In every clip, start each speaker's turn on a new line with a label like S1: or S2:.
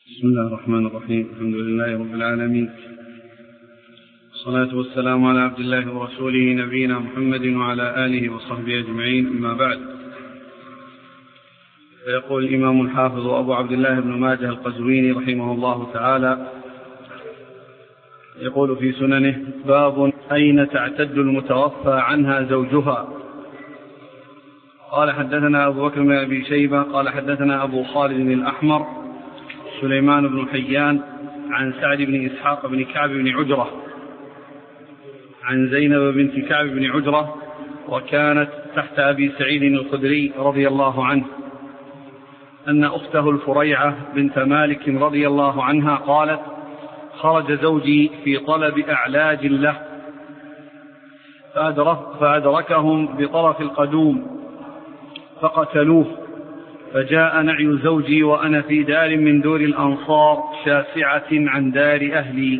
S1: بسم الله الرحمن الرحيم. الحمد لله رب العالمين، والصلاة والسلام على عبد الله ورسوله نبينا محمد وعلى آله وصحبه أجمعين، أما بعد. فيقول الإمام الحافظ أبو عبد الله بن ماجه القزويني رحمه الله تعالى، يقول في سننه: باب أين تعتد المتوفى عنها زوجها. قال حدثنا أبو بكر بن أبي شيبة قال حدثنا أبو خالد الأحمر سليمان بن حيان عن سعد بن إسحاق بن كعب بن عجرة عن زينب بنت كعب بن عجرة، وكانت تحت أبي سعيد الخدري رضي الله عنه، أن أخته الفريعة بنت مالك رضي الله عنها قالت: خرج زوجي في طلب أعلاج له فأدركهم بطرف القدوم فقتلوه، فجاء نعي زوجي وأنا في دار من دور الأنصار شاسعة عن دار أهلي،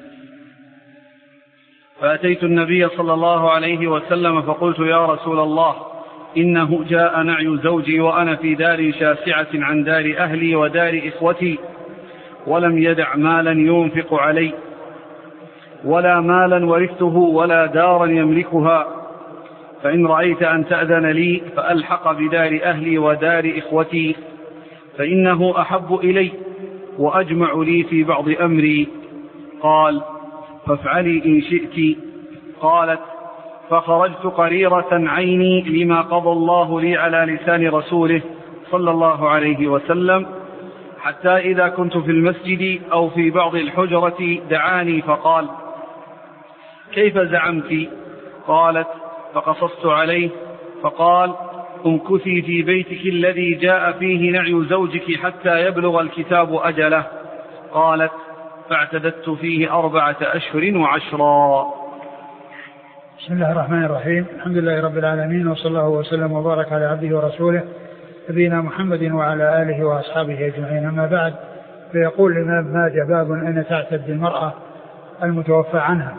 S1: فأتيت النبي صلى الله عليه وسلم فقلت: يا رسول الله، إنه جاء نعي زوجي وأنا في دار شاسعة عن دار أهلي ودار إخوتي، ولم يدع مالا ينفق علي، ولا مالا ورثته ولا دارا يملكها، فإن رأيت أن تأذن لي فألحق بدار أهلي ودار إخوتي، فإنه أحب إلي وأجمع لي في بعض أمري. قال: فافعلي إن شئت. قالت: فخرجت قريرة عيني لما قضى الله لي على لسان رسوله صلى الله عليه وسلم، حتى إذا كنت في المسجد أو في بعض الحجرة دعاني فقال: كيف زعمت؟ قالت: فقصصت عليه، فقال: امكثي في بيتك الذي جاء فيه نعي زوجك حتى يبلغ الكتاب أجله. قالت: فاعتددت فيه 4 أشهر و10.
S2: بسم الله الرحمن الرحيم. الحمد لله رب العالمين، وصلى الله وسلم وبارك على عبده ورسوله نبينا محمد وعلى آله وأصحابه أجمعين، أما بعد. فيقول الإمام ماجه: باب أين تعتد المرأة المتوفى عنها.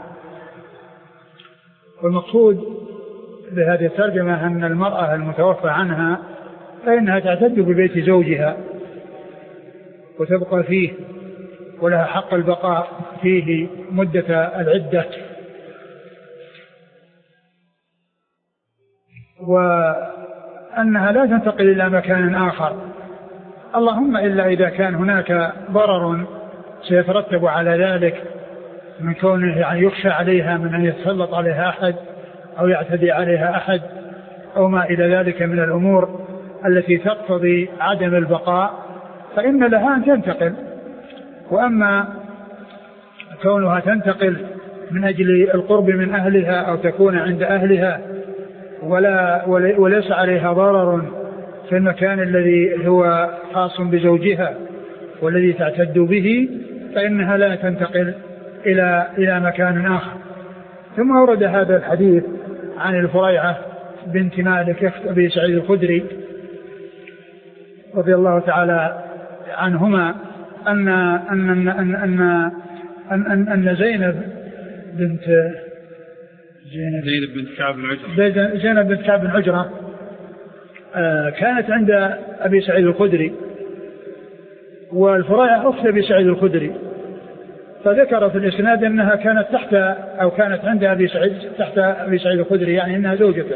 S2: والمقصود بهذه الترجمة أن المرأة المتوفى عنها فإنها تعتد ببيت زوجها وتبقى فيه، ولها حق البقاء فيه مدة العدة، وأنها لا تنتقل إلى مكان آخر، اللهم إلا إذا كان هناك ضرر سيترتب على ذلك من كونه يعني يخشى عليها من أن يتسلط عليها أحد أو يعتدي عليها أحد أو ما إلى ذلك من الأمور التي تقتضي عدم البقاء، فإن لها أن تنتقل. وأما كونها تنتقل من أجل القرب من أهلها أو تكون عند أهلها وليس عليها ضرر في المكان الذي هو خاص بزوجها والذي تعتد به، فإنها لا تنتقل إلى مكان آخر. ثم أورد هذا الحديث عن الفريعة بنت مالك أخت أبي سعيد الخدري رضي الله تعالى عنهما أن زينب بنت كعب بن عجرة كانت عند أبي سعيد الخدري، والفريعة أخت أبي سعيد الخدري، فذكر في الإسناد أنها كانت كانت عند أبي سعيد تحت أبي سعيد الخدري، يعني أنها زوجته،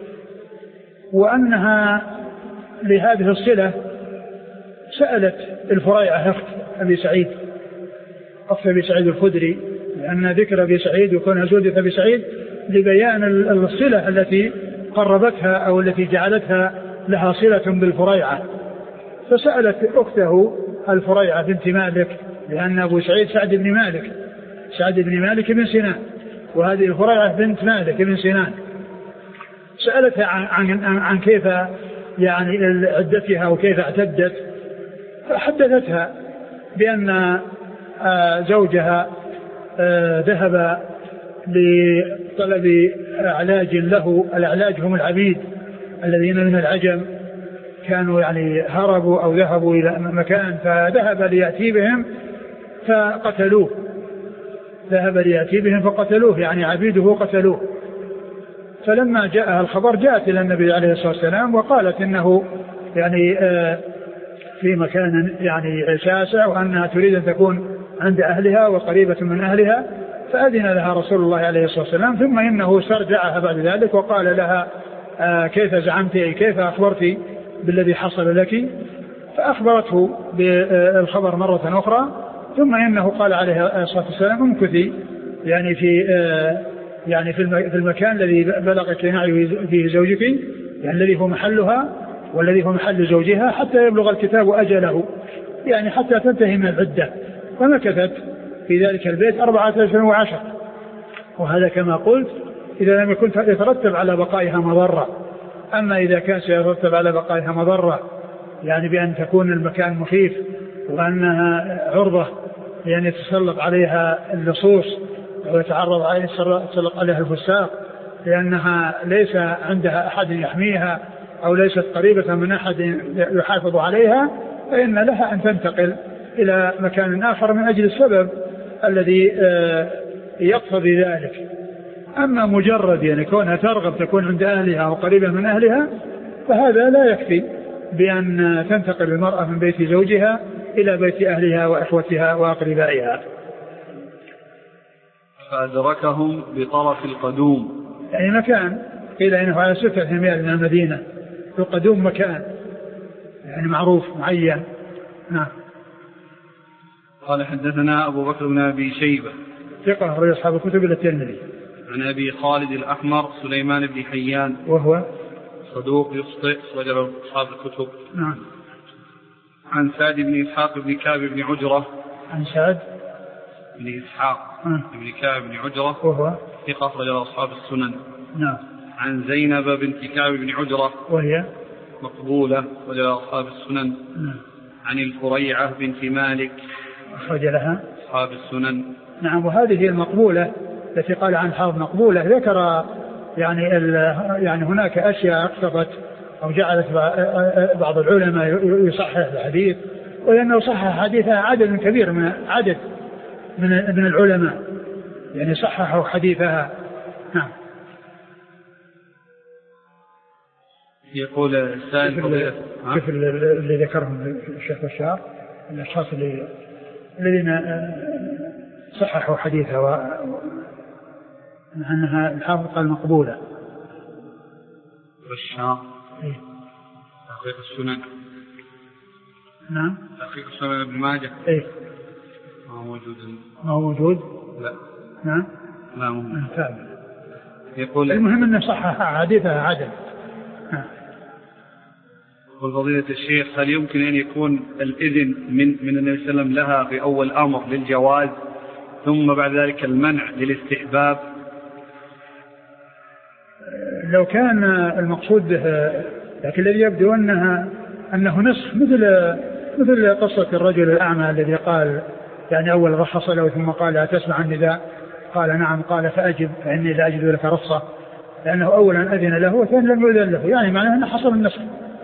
S2: وأنها لهذه الصلة سألت الفريعة أخت أبي سعيد الخدري، لأن ذكر أبي سعيد وكونها زوجة أبي سعيد لبيان الصلة التي قربتها أو التي جعلتها لها صلة بالفريعة، فسألت أخته الفريعة بنت مالك، لأن أبو سعيد سعد بن مالك بن سنان، وهذه الفريعة بنت مالك بن سنان، سألتها عن كيف يعني عدتها وكيف اعتدت، فحدثتها بأن زوجها ذهب لطلب علاج له. العلاج هم العبيد الذين من العجم كانوا يعني هربوا أو ذهبوا إلى مكان، فذهب ليأتي بهم فقتلوه، يعني عبيده قتلوه. فلما جاءها الخبر جاءت إلى النبي عليه الصلاة والسلام وقالت إنه يعني في مكان يعني شاسع وأنها تريد أن تكون عند أهلها وقريبة من أهلها، فأذن لها رسول الله عليه الصلاة والسلام. ثم إنه استرجعها بعد ذلك وقال لها كيف زعمت، كيف أخبرت بالذي حصل لك؟ فأخبرته بالخبر مرة أخرى. ثم إنه قال عليه الصلاة والسلام امكثي يعني في المكان الذي بلغت نعي فيه زوجك، يعني الذي هو محلها والذي هو محل زوجها، حتى يبلغ الكتاب أجله، يعني حتى تنتهي من العدة. فمكثت في ذلك البيت 14 وهذا كما قلت إذا لم يكن يترتب على بقائها مضرة. أما إذا كان سيترتب على بقائها مضرة، يعني بأن تكون المكان مخيف وأنها عرضة يعني يتسلط عليها اللصوص ويتعرض يتسلط عليها الفساق لأنها ليس عندها أحد يحميها أو ليست قريبة من أحد يحافظ عليها، فإن لها أن تنتقل إلى مكان آخر من أجل السبب الذي يقتضي ذلك. أما مجرد يعني كونها ترغب تكون عند أهلها وقريبة من أهلها، فهذا لا يكفي بأن تنتقل المرأة من بيت زوجها إلى بيت أهلها وإخوتها وأقربائها.
S1: فأدركهم بطرف القدوم،
S2: يعني مكان قيل إنه على 6 ميل من المدينة. القدوم مكان يعني معروف معين. نعم.
S1: قال حدثنا أبو بكر بن أبي شيبة
S2: ثقة أخرج أصحاب الكتب إلى الترمذي.
S1: عن أبي خالد الأحمر سليمان بن حيان
S2: وهو
S1: صدوق يخطئ أخرج أصحاب الكتب.
S2: نعم.
S1: عن سعد بن إسحاق بن كعب بن عجرة.
S2: عن سعد
S1: بن إسحاق بن كعب بن عجرة
S2: وهو
S1: ثقة أخرج أصحاب السنن.
S2: نعم.
S1: عن زينب بنت كعب بن عجرة
S2: وهي
S1: مقبولة أخرج أصحاب السنن.
S2: نعم.
S1: عن الفريعة بنت مالك
S2: أخرج لها
S1: أصحاب السنن.
S2: نعم. وهذه المقبولة التي قال عن حافظ مقبولة ذكر يعني هناك أشياء اقتضت أو جعلت بعض العلماء يصحح الحديث، ولأنه صحح حديثها عدد كبير من العلماء، يعني صححوا حديثها. نعم.
S1: يقول السائل
S2: كيف اللي ذكرهم الشيخ بشار الأشخاص الذين صححوا حديثها أنها الحافظ قال مقبولة.
S1: بشار تحقيق السنن.
S2: نعم.
S1: تحقيق السنن ابن ماجه.
S2: إيه.
S1: ما هو موجود. لا.
S2: نعم.
S1: لا موجود.
S2: يقول المهم أنه صحح حديثها عدل.
S1: فضيلة الشيخ هل يمكن أن يكون الإذن من النبي صلى الله عليه وسلم لها في أول أمر للجواز ثم بعد ذلك المنع للاستحباب؟
S2: لو كان المقصود به، لكن الذي يبدو أنه نصف مثل قصة الرجل الأعمى الذي قال يعني أول رخص له ثم قال أتسمع النداء؟ قال نعم، قال فأجب فإني لا أجد لك رخصة، لأنه أولا أذن له وثانيا لم يؤذن له، يعني معناه أنه حصل النصف.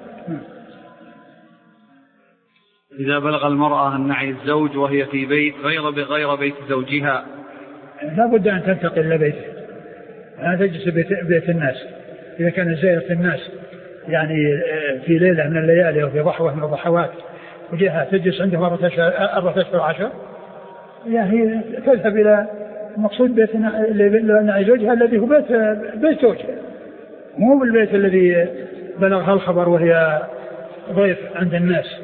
S1: إذا بلغ المرأة أن نعي الزوج وهي في بيت غير بيت زوجها
S2: لا بد أن تنتقل إلى بيته، لا تجلس بيت الناس. إذا كان زائرة الناس يعني في ليلة من الليالي وفي ضحوة من الضحوات وجهها تجلس عنده 4 أشهر 10، يعني تذهب إلى المقصود بيت نعي زوجها الذي هو بيت زوجها، مو بالبيت الذي بلغها الخبر وهي ضيف عند الناس.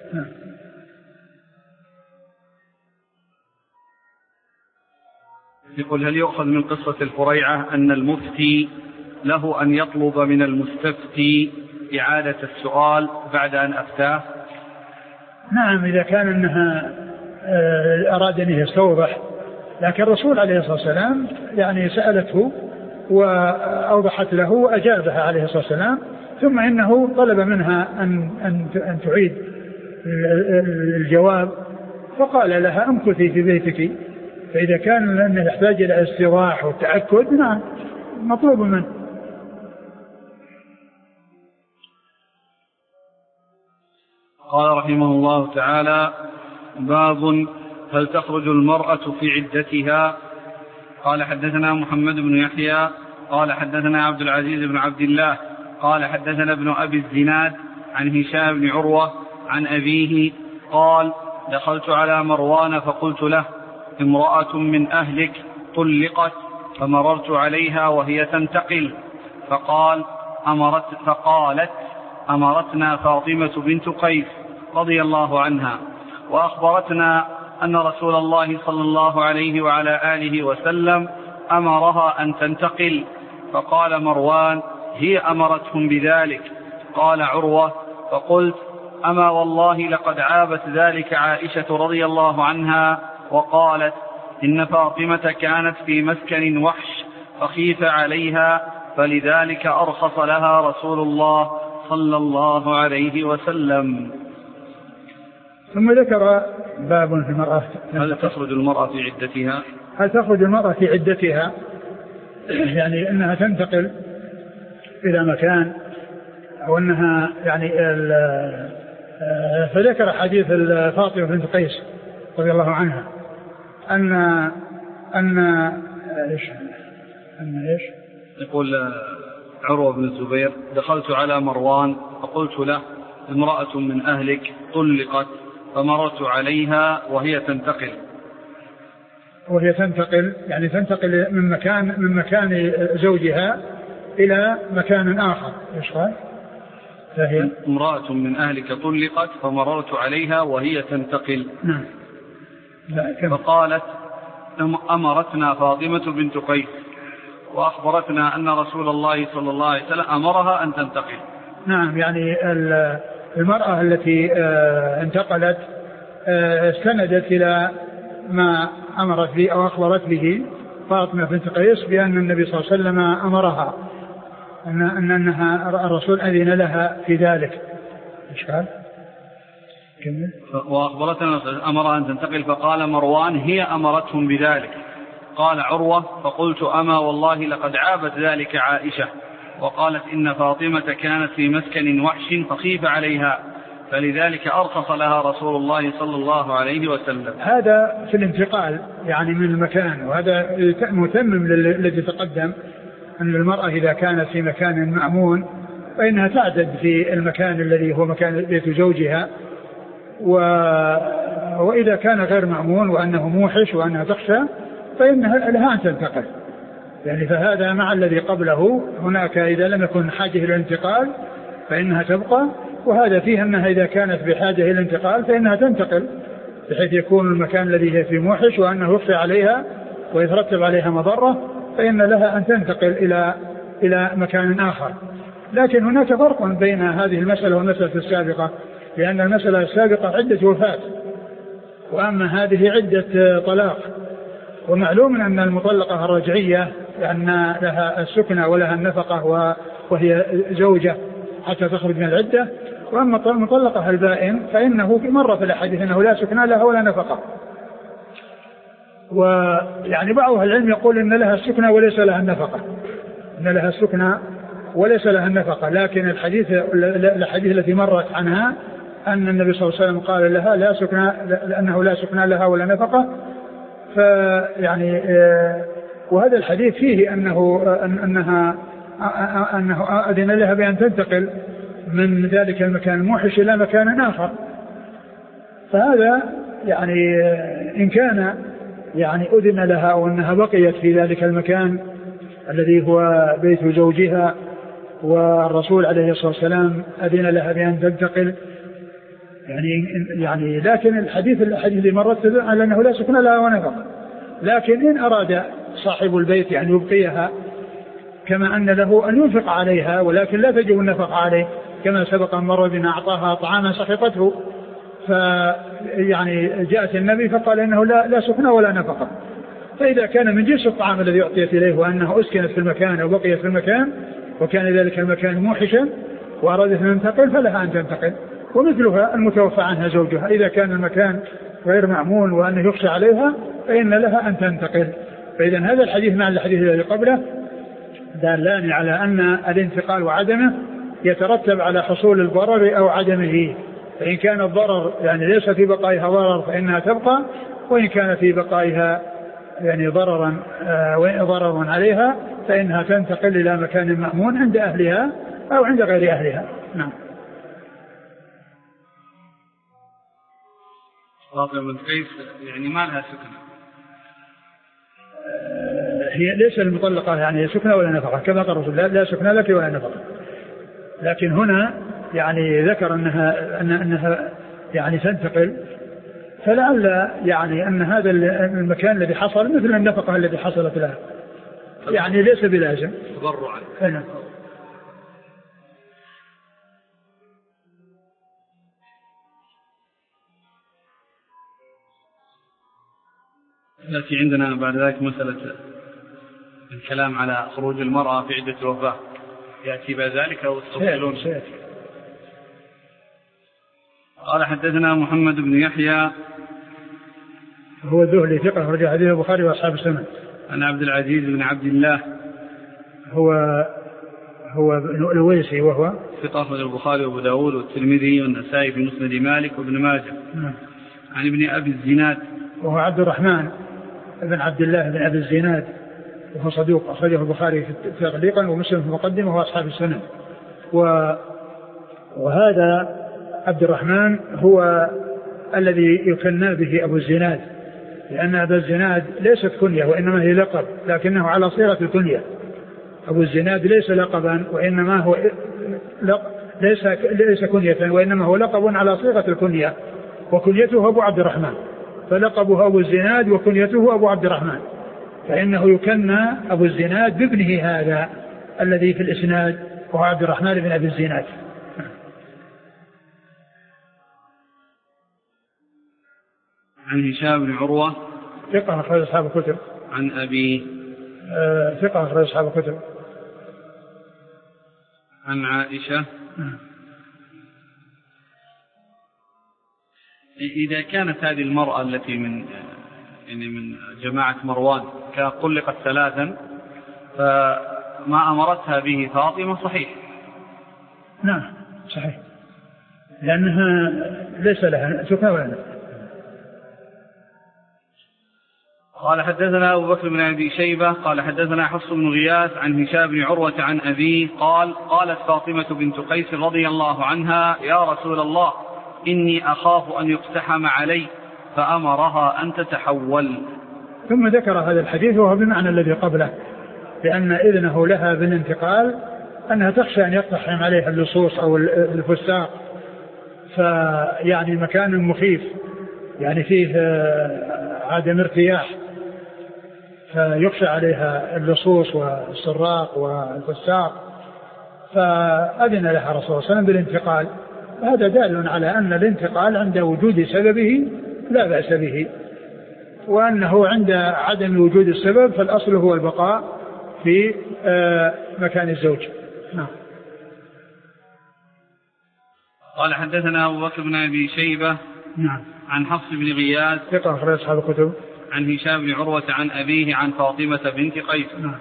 S1: يقول هل يؤخذ من قصة الفريعة أن المفتي له أن يطلب من المستفتي إعادة السؤال بعد أن أفتاه؟
S2: نعم، إذا كان أنها أراد أن يستوضح، لكن الرسول عليه الصلاة والسلام يعني سألته وأوضحت له وأجابها عليه الصلاة والسلام، ثم إنه طلب منها أن تعيد الجواب، فقال لها امكثي في بيتك. فإذا كان أنه يحتاج إلى استيضاح والتأكد نعم مطلوب منه.
S1: قال رحمه الله تعالى: باب هل تخرج المرأة في عدتها؟ قال حدثنا محمد بن يحيى قال حدثنا عبد العزيز بن عبد الله قال حدثنا ابن أبي الزناد عن هشام بن عروة عن أبيه قال: دخلت على مروان فقلت له: امرأة من أهلك طلقت، فمررت عليها وهي تنتقل، فقالت: أمرتنا فاطمة بنت قيس رضي الله عنها وأخبرتنا أن رسول الله صلى الله عليه وعلى آله وسلم أمرها أن تنتقل. فقال مروان: هي أمرتهم بذلك. قال عروة: فقلت: أما والله لقد عابت ذلك عائشة رضي الله عنها وقالت: إن فاطمة كانت في مسكن وحش فخيف عليها، فلذلك أرخص لها رسول الله صلى الله عليه وسلم.
S2: ثم ذكر باب في المرأة:
S1: هل تخرج المرأة في عدتها؟
S2: هل تخرج المرأة في عدتها؟ يعني أنها تنتقل إلى مكان، أو أنها يعني فذكر حديث فاطمة بنت قيس رضي الله عنها أن إيش؟
S1: يقول عروة بن الزبير: دخلت على مروان فقلت له: امرأة من أهلك طلقت، فمررت عليها وهي تنتقل.
S2: يعني تنتقل من مكان زوجها إلى مكان آخر. إيش قال؟ فهي
S1: امرأة من أهلك طلقت فمررت عليها وهي تنتقل.
S2: نعم.
S1: فقالت: أمرتنا فاطمة بنت قيس وأخبرتنا أن رسول الله صلى الله عليه وسلم أمرها أن تنتقل.
S2: نعم، يعني المرأة التي انتقلت استندت إلى ما أمرت به أو أخبرت به فاطمة بنت قيس بأن النبي صلى الله عليه وسلم أمرها أنها الرسول أذن لها في ذلك. إيش قال؟
S1: وأخبرتنا أمرها أن تنتقل. فقال مروان: هي أمرتهم بذلك. قال عروة: فقلت: أما والله لقد عابت ذلك عائشة وقالت: إن فاطمة كانت في مسكن وحش فخيف عليها، فلذلك أرخص لها رسول الله صلى الله عليه وسلم.
S2: هذا في الانتقال يعني من المكان، وهذا متمم للذي تقدم، أن المرأة إذا كانت في مكان مأمون فإنها تعتد في المكان الذي هو مكان بيت زوجها، وإذا كان غير مأمون وأنه موحش وأنها تخشى فإنها لها أن تنتقل. يعني فهذا مع الذي قبله، هناك إذا لم يكن حاجة إلى الانتقال فإنها تبقى، وهذا فيه أنها إذا كانت بحاجة إلى الانتقال فإنها تنتقل، بحيث يكون المكان الذي هي فيه موحش وأنه يخفى عليها ويترتب عليها مضرة، فإن لها أن تنتقل إلى مكان آخر. لكن هناك فرق بين هذه المسألة والمسألة السابقة، لأن المسألة السابقة عدة وفاة، وأما هذه عدة طلاق. ومعلوم أن المطلقة الرجعية لأن لها السكنة ولها النفقة وهي زوجة حتى تخرج من العدة، وأما المطلقة البائن فإنه مر في الحديث أنه لا سكنة لها ولا نفقة. ويعني بعض العلم يقول إن لها السكنة وليس لها النفقة، إن لها السكنة وليس لها النفقة، لكن الحديث التي مرت عنها أن النبي صلى الله عليه وسلم قال لها لا سكنة، لأنه لا سكنة لها ولا نفقة. فيعني وهذا الحديث فيه أنه أذن لها بأن تنتقل من ذلك المكان الموحش إلى مكان آخر. فهذا يعني إن كان يعني أذن لها أو أنها بقيت في ذلك المكان الذي هو بيت زوجها والرسول عليه الصلاة والسلام أذن لها بأن تنتقل، يعني لكن الحديث اللي مرت على أنه لا سكن لها ونفقة. لكن إن أراد صاحب البيت يعني يبقيها كما أن له أن ينفق عليها ولكن لا تجب النفقة عليه، كما سبق مرة بنا أعطاها طعاما سخطته، فيعني جاءت النبي فقال إنه لا سكن ولا نفقة. فإذا كان من جنس الطعام الذي أعطيت إليه وأنه أسكنت في المكان أو بقيت في المكان وكان ذلك المكان موحشا وأرادت أن تنتقل فلها أن تنتقل. ومثلها المتوفى عنها زوجها، إذا كان المكان غير مأمون وأنه يخشى عليها فإن لها أن تنتقل. فإذا هذا الحديث مع الحديث الذي قبله دالان على أن الانتقال وعدمه يترتب على حصول الضرر أو عدمه. فإن كان الضرر يعني ليس في بقائها ضرر فإنها تبقى، وإن كان في بقائها يعني ضرر عليها فإنها تنتقل إلى مكان مأمون عند أهلها أو عند غير أهلها. نعم.
S1: فاطمة بنت قيس يعني ما لها سكنة؟
S2: هي ليس المطلقة يعني سكنة ولا نفقة، كما قال الرسول لا سكنة لك ولا نفقة. لكن هنا يعني ذكر أنها يعني تنتقل، فلعل يعني أن هذا المكان الذي حصل مثل النفقة التي حصلت لها، يعني ليس بلازم
S1: تبرعا. التي عندنا بعد ذلك مسألة الكلام على خروج المرأة في عدة الوفاة، يأتي بعد ذلك أو تفصلون؟ قال حدثنا محمد بن يحيى
S2: هو الذهلي ثقة أخرج حديث البخاري وأصحاب السنن.
S1: عن عبد العزيز بن عبد الله
S2: هو الويسي وهو
S1: ثقة أخرج البخاري وأبو داود والترمذي والنسائي في مسند مالك وابن ماجه. عن ابن أبي الزناد
S2: وهو عبد الرحمن بن عبد الله بن أبي الزناد وهو صدوق أخرجه البخاري تعليقا ومسلم في المقدمة وهو أصحاب السنن. وهذا عبد الرحمن هو الذي يكنى به أبو الزناد، لأن أبا الزناد ليست كنية وإنما هي لقب، لكنه على صيغة الكنية. أبو الزناد ليس لقبا وإنما هو ليس كنية وإنما هو لقب على صيغة الكنية، وكنيته أبو عبد الرحمن، فلقبه أبو الزناد وكنيته أبو عبد الرحمن، فإنه يكنى أبو الزناد بابنه هذا الذي في الإسناد وهو عبد الرحمن بن أبي الزناد.
S1: عن هشام بن عروة
S2: ثقة أخرج أصحاب الكتب.
S1: عن أبي
S2: ثقة أخرج أصحاب الكتب.
S1: عن عائشة. إذا كانت هذه المرأة التي من جماعة مروان طلقت ثلاثا فما أمرتها به فاطمة صحيح؟
S2: نعم صحيح، لأنها ليس لها سكنة ولا نفقة.
S1: قال حدثنا أبو بكر بن أبي شيبة قال حدثنا حفص بن غياث عن هشام بن عروة عن أبيه قالت فاطمة بنت قيس رضي الله عنها يا رسول الله إني أخاف أن يقتحم علي فأمرها أن تتحول.
S2: ثم ذكر هذا الحديث وهو بمعنى الذي قبله، لأن إذنه لها بالانتقال أنها تخشى أن يقتحم عليها اللصوص أو الفساق، فيعني مكان مخيف يعني فيه عدم ارتياح، فيخشى عليها اللصوص والسراق والفساق، فأذن لها رسول الله صلى الله عليه وسلم بالانتقال. هذا دال على أن الانتقال عند وجود سببه لا بأس به، وأنه عند عدم وجود السبب فالأصل هو البقاء في مكان الزوج. نعم.
S1: قال حدثنا أبو بكر بن أبي شيبة
S2: نعم
S1: عن حفص بن غياث
S2: ثقة أخرج أصحاب الكتب.
S1: عن هشام بن عروة عن أبيه عن فاطمة بنت قيس.
S2: نعم.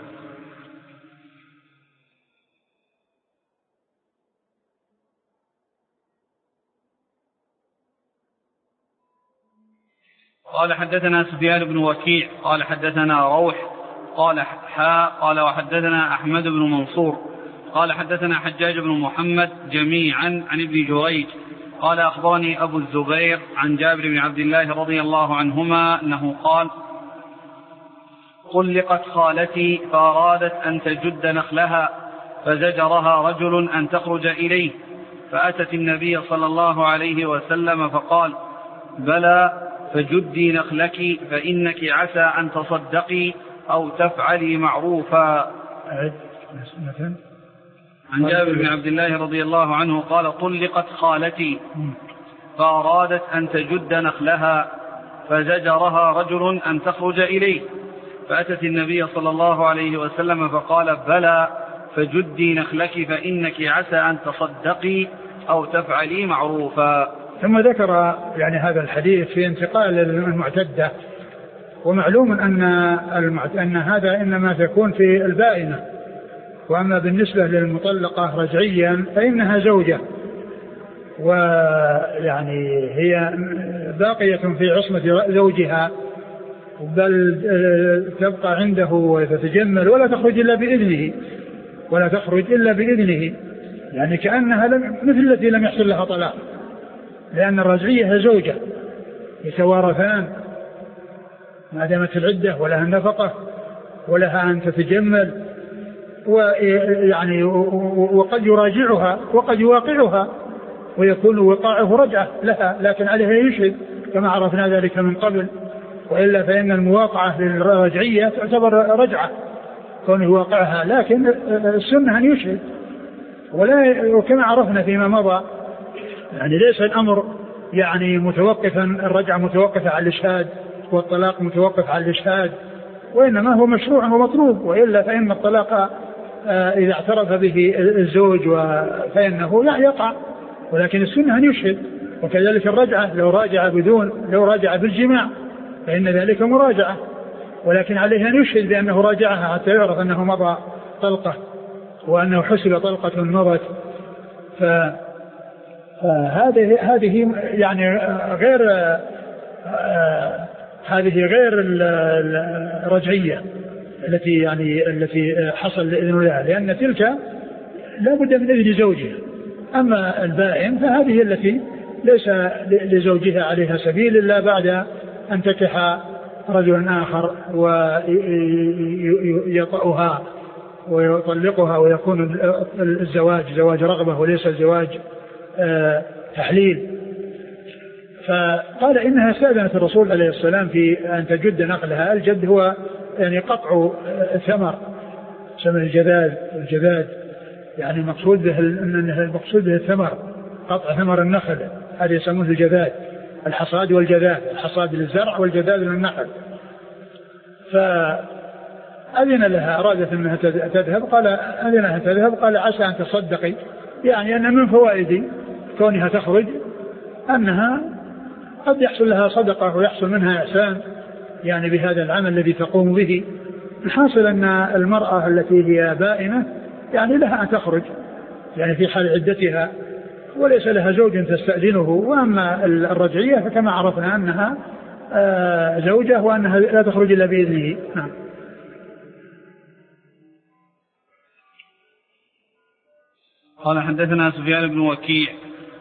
S1: قال حدثنا سفيان بن وكيع قال حدثنا روح قال وحدثنا أحمد بن منصور قال حدثنا حجاج بن محمد جميعا عن ابن جريج قال أخبرني أبو الزبير عن جابر بن عبد الله رضي الله عنهما أنه قال طلقت خالتي فأرادت أن تجد نخلها فزجرها رجل أن تخرج إليه فأتت النبي صلى الله عليه وسلم فقال بلى فجدي نخلك فإنك عسى أن تصدقي أو تفعلي معروفا. عن جابر بن عبد الله رضي الله عنه قال طلقت خالتي فأرادت أن تجد نخلها فزجرها رجل أن تخرج إليه فأتت النبي صلى الله عليه وسلم فقال بلى فجدي نخلك فإنك عسى أن تصدقي أو تفعلي معروفا.
S2: ثم ذكر يعني هذا الحديث في انتقال المعتدة، ومعلوم أن هذا إنما تكون في البائنة، وأما بالنسبة للمطلقة رجعيا فإنها زوجة، ويعني هي باقية في عصمة زوجها، بل تبقى عنده وتتجمل ولا تخرج إلا بإذنه، يعني كأنها مثل التي لم يحصل لها طلاق، لأن الرجعية هي زوجة، يتوارثان ما دامت العدة ولها النفقة ولها أن تتجمل، ويعني وقد يراجعها وقد يواقعها ويكون وقاعه رجعة لها، لكن عليها يشهد كما عرفنا ذلك من قبل، وإلا فإن المواقعة للرجعية تعتبر رجعة كونه واقعها، لكن السنة أن يشهد. وكما عرفنا فيما مضى يعني ليس الأمر يعني متوقفا، الرجعة متوقفة على الإشهاد والطلاق متوقف على الإشهاد، وإنما هو مشروع ومطلوب، وإلا فإن الطلاق إذا اعترف به الزوج فإنه يقع، ولكن السنة أن يشهد. وكذلك الرجعة لو راجع بالجماع فإن ذلك مراجعة، ولكن عليه أن يشهد بأنه راجعها حتى يعرف أنه مضى طلقة وأنه حسب طلقة مضت. فهذه يعني غير الرجعية التي حصل الإذن لها، لأن تلك لا بد من إذن زوجها. أما البائن فهذه التي ليس لزوجها عليها سبيل إلا بعد أن تكح رجل آخر ويطأها ويطلقها، ويكون الزواج زواج رغبة وليس الزواج تحليل. فقال إنها استأذنت الرسول عليه السلام في أن تجد نقلها. الجد هو يعني قطع ثمر، سمى الجذاذ يعني المقصود به الثمر، قطع ثمر النخل، هذا يسمونه الجذاذ، الحصاد والجذاذ، الحصاد للزرع والجذاذ للنخل. فأذن لها، أرادت أنها تذهب، قال أذنها تذهب، قال عسى أن تصدقي، يعني أن من فوائد كونها تخرج أنها قد يحصل لها صدقة ويحصل منها إحسان يعني بهذا العمل الذي تقوم به. الحاصل أن المرأة التي هي بائنة يعني لها أن تخرج يعني في حال عدتها، وليس لها زوج تستأذنه. وأما الرجعية فكما عرفنا أنها زوجة وأنها لا تخرج إلا بإذنه. نعم.
S1: قال حدثنا سفيان بن وكيع،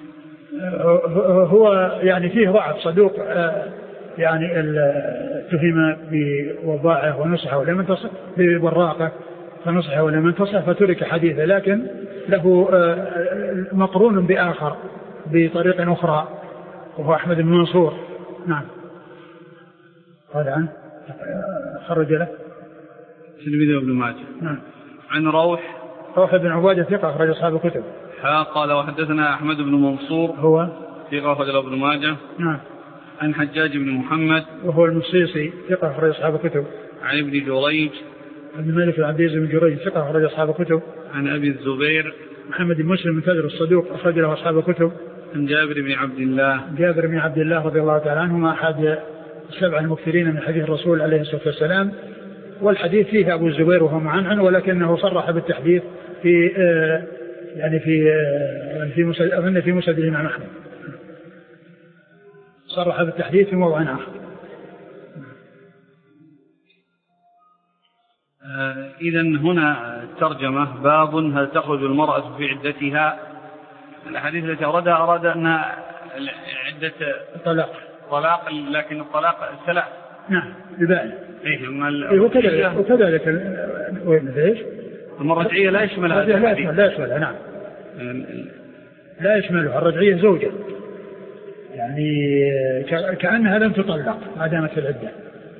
S2: هو يعني فيه ضعف، صدوق يعني اتهم بوضاعه ونصحه ولم ينتصح، ببراقه فنصحه ولم ينتصح فترك حديثه، لكن له مقرون بآخر بطريق أخرى وهو أحمد بن منصور. نعم. قال عنه خرج له
S1: تلميذ ابن ماجه.
S2: نعم.
S1: عن روح
S2: بن عبادة ثقة أخرج أصحاب الكتب.
S1: قال وحدثنا أحمد بن منصور
S2: هو
S1: ثقة أخرج ابن ماجه.
S2: نعم.
S1: عن حجاج بن محمد
S2: وهو المصيصي ثقة أخرج أصحاب الكتب.
S1: عن ابن جريج
S2: بن مالك العبد بن جريج ثقة أخرج أصحاب الكتب.
S1: عن أبي الزبير
S2: محمد بن مسلم من كدر الصدوق أخرج له أصحاب الكتب.
S1: عن جابر بن عبد الله
S2: رضي الله تعالى عنهما أحد السبع المكثرين من حديث الرسول عليه الصلاة والسلام، والحديث فيه أبو الزبير وهو معنعن، ولكنه صرح بالتحديث في يعني في مسند الإمام أحمد، صرح بالتحديث في موضع آخر.
S1: إذن هنا الترجمة باب هل تخرج المرأة في عدتها. الحديث التي أراد أنها عدة طلاق، لكن الطلاق ثلاث.
S2: نعم البائن.
S1: وكذلك المرجعية لا يشملها
S2: لا يشملها. نعم لا يشملها. الرجعية زوجة يعني كأنها لم تطلق ما دامت في العدة.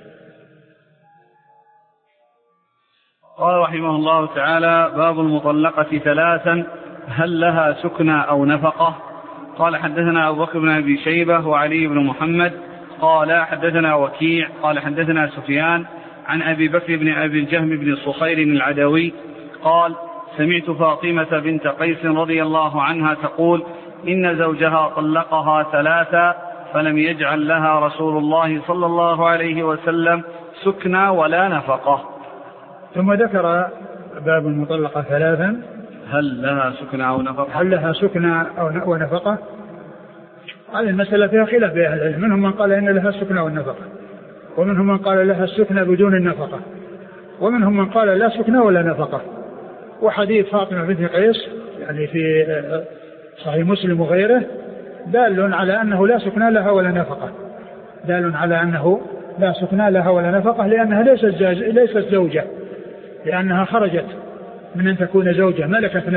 S1: قال رحمه الله تعالى باب المطلقة ثلاثا هل لها سكنى أو نفقة. قال حدثنا أبو بكر بن أبي شيبة وعلي بن محمد قال حدثنا وكيع قال حدثنا سفيان عن أبي بكر بن أبي الجهم بن صخير العدوي قال سمعت فاطمة بنت قيس رضي الله عنها تقول إن زوجها طلقها ثلاثا فلم يجعل لها رسول الله صلى الله عليه وسلم سكنى ولا نفقة.
S2: ثم ذكر باب المطلقة ثلاثا
S1: هل لها سكنى أو نفقة.
S2: هل لها سكنى أو نفقة. هذه المسألة فيها خلاف بين أهل العلم، منهم من قال إن لها السكنى والنفقة، ومنهم من قال لها السكنى بدون النفقة، ومنهم من قال لا سكنى ولا نفقة. وحديث فاطمة بنت قيس يعني في صحيح مسلم وغيره دال على أنه لا سكنى لها ولا نفقة، دال على أنه لا سكنى لها ولا نفقة، لأنها ليست زوجة، لأنها خرجت من أن تكون زوجة،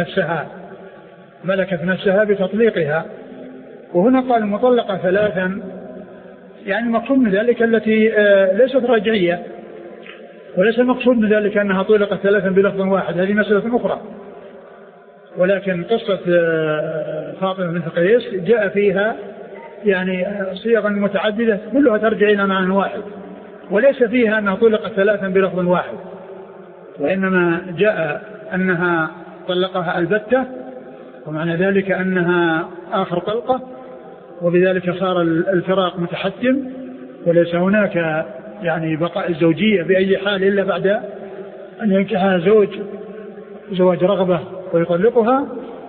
S2: ملكت نفسها بتطليقها. وهنا قال المطلقة ثلاثا، يعني المقصود من ذلك التي ليست رجعية، وليس المقصود من ذلك أنها طلقت ثلاثا بلفظ واحد، هذه مسألة أخرى. ولكن قصة فاطمة بنت قيس جاء فيها يعني صيغ متعددة كلها ترجع إلى معنى واحد، وليس فيها أنها طلقت ثلاثا بلفظ واحد، وإنما جاء أنها طلقها البتة، ومعنى ذلك أنها آخر طلقة، وبذلك صار الفراق متحتم، وليس هناك يعني بقاء الزوجية بأي حال إلا بعد أن ينكحها زواج رغبة ويطلقها.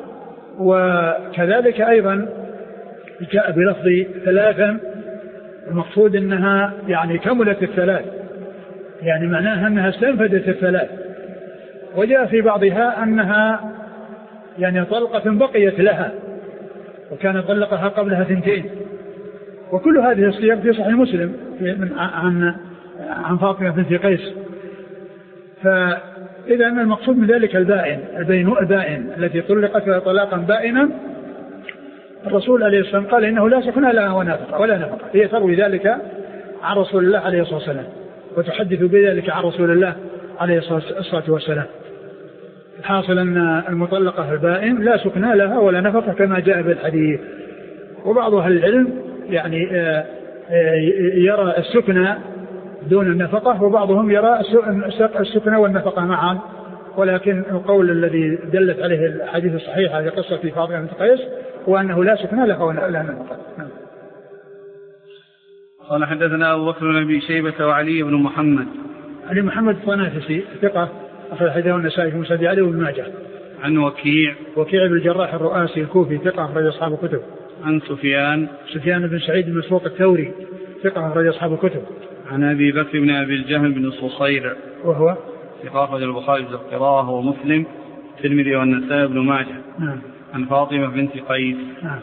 S2: وكذلك أيضا جاء بلفظ ثلاثا، المقصود أنها يعني كملت الثلاث، يعني معناها أنها استنفدت الثلاث. وجاء في بعضها أنها يعني طلقة بقيت لها، وكان طلقها قبلها 2. وكل هذه الصيغ في صحيح مسلم عن فاطمة بنت قيس. فإذا أن المقصود من ذلك البائن التي طلقت طلاقا بائنا، الرسول عليه الصلاة والسلام قال إنه لا سكن لها ولا نفقة. هي تروي ذلك عن رسول الله عليه الصلاة والسلام، وتحدث بذلك عن رسول الله عليه الصلاة والسلام. الحاصل أن المطلقة البائن لا سكن لها ولا نفقة كما جاء بالحديث. وبعض أهل العلم يعني يرى السكن دون النفقة، وبعضهم يرى السكن والنفقة معا، ولكن القول الذي دلت عليه الحديث الصحيح هذه قصة في فاطمة بنت قيس هو أنه لا سكن لها ولا نفقة.
S1: قال حدثنا أبو بكر بن أبي شيبة وعلي بن محمد.
S2: علي محمد الطنافسي ثقة، أخرج حديثه النسائي في مسند علي وابن ماجه.
S1: عن وكيع
S2: بن الجراح الرؤاسي الكوفي ثقة، أخرج أصحاب الكتب.
S1: عن سفيان
S2: بن سعيد المسروق الثوري ثقة، أخرج أصحاب الكتب.
S1: عن أبي بكر بن أبي الجهم بن صصير
S2: وهو
S1: ثقة، أخرج البخاري في القراءة ومسلم الترمذي والنسائي بن ماجه. عن فاطمة بنت قيس.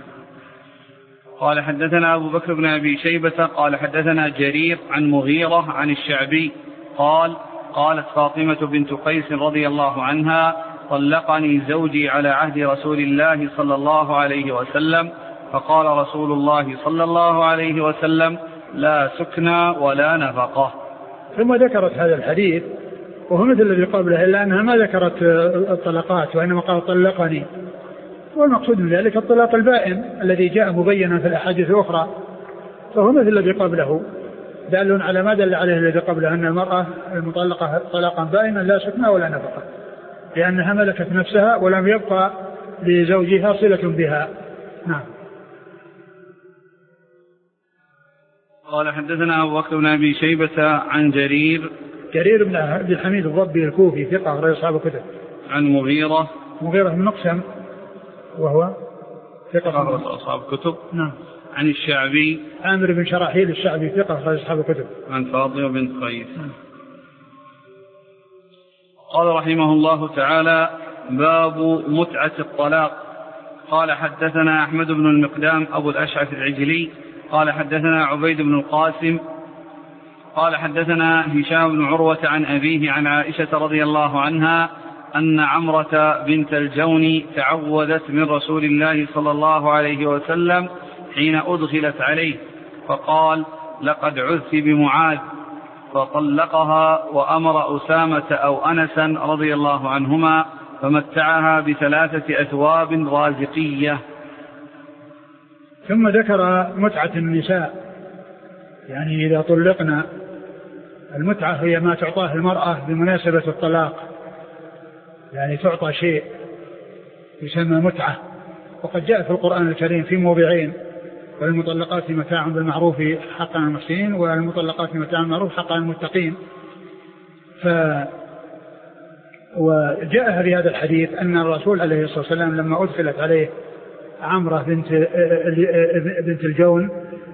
S1: قال حدثنا أبو بكر بن أبي شيبة قال حدثنا جرير عن مغيرة عن الشعبي قال قالت فاطمة بنت قيس رضي الله عنها طلقني زوجي على عهد رسول الله صلى الله عليه وسلم، فقال رسول الله صلى الله عليه وسلم لا سكنى ولا نفقة.
S2: ثم ذكرت هذا الحديث وهو مثل الذي قبله، إلا أنها ما ذكرت الطلقات، وإنما قال طلقني، والمقصود من ذلك الطلاق البائن الذي جاء مبينا في الأحاديث الأخرى، فهو مثل الذي قبله، دال على ما دل عليه الذي قبله، أن المرأة المطلقة طلاقا بائنا لا سكنى ولا نفقة، لأنها ملكت نفسها ولم يبقى لزوجها صلة بها. نعم.
S1: قال حدثنا أبو بكر بن أبي شيبة عن جرير
S2: بن عبد الحميد الضبي الكوفي ثقة، أخرج أصحاب الكتب.
S1: عن مغيرة
S2: بن مقسم وهو ثقة،
S1: أخرج أصحاب الكتب.
S2: نعم.
S1: عن الشعبي
S2: عامر بن شراحيل الشعبي ثقة، أخرج أصحاب الكتب.
S1: عن فاطمة بنت قيس. قال رحمه الله تعالى: باب متعة الطلاق. قال حدثنا أحمد بن المقدام أبو الأشعث العجلي قال حدثنا عبيد بن القاسم قال حدثنا هشام بن عروة عن أبيه عن عائشة رضي الله عنها أن عمرة بنت الجون تعوذت من رسول الله صلى الله عليه وسلم حين أدخلت عليه، فقال: لقد عذت بمعاذ، فطلقها وأمر أسامة أو أنسا رضي الله عنهما فمتعها ب3 أثواب رازقية.
S2: ثم ذكر متعة النساء، يعني إذا طلقنا، المتعة هي ما تعطاه المرأة بمناسبة الطلاق، يعني تعطى شيء يسمى متعة. وقد جاء في القرآن الكريم في موضعين: والمطلقات متاع بالمعروف حقا على المحسنين، والمطلقات متاع بالمعروف حقا على المتقين. وجاء في هذا الحديث أن الرسول عليه الصلاة والسلام لما أدخلت عليه عمرة بنت الجون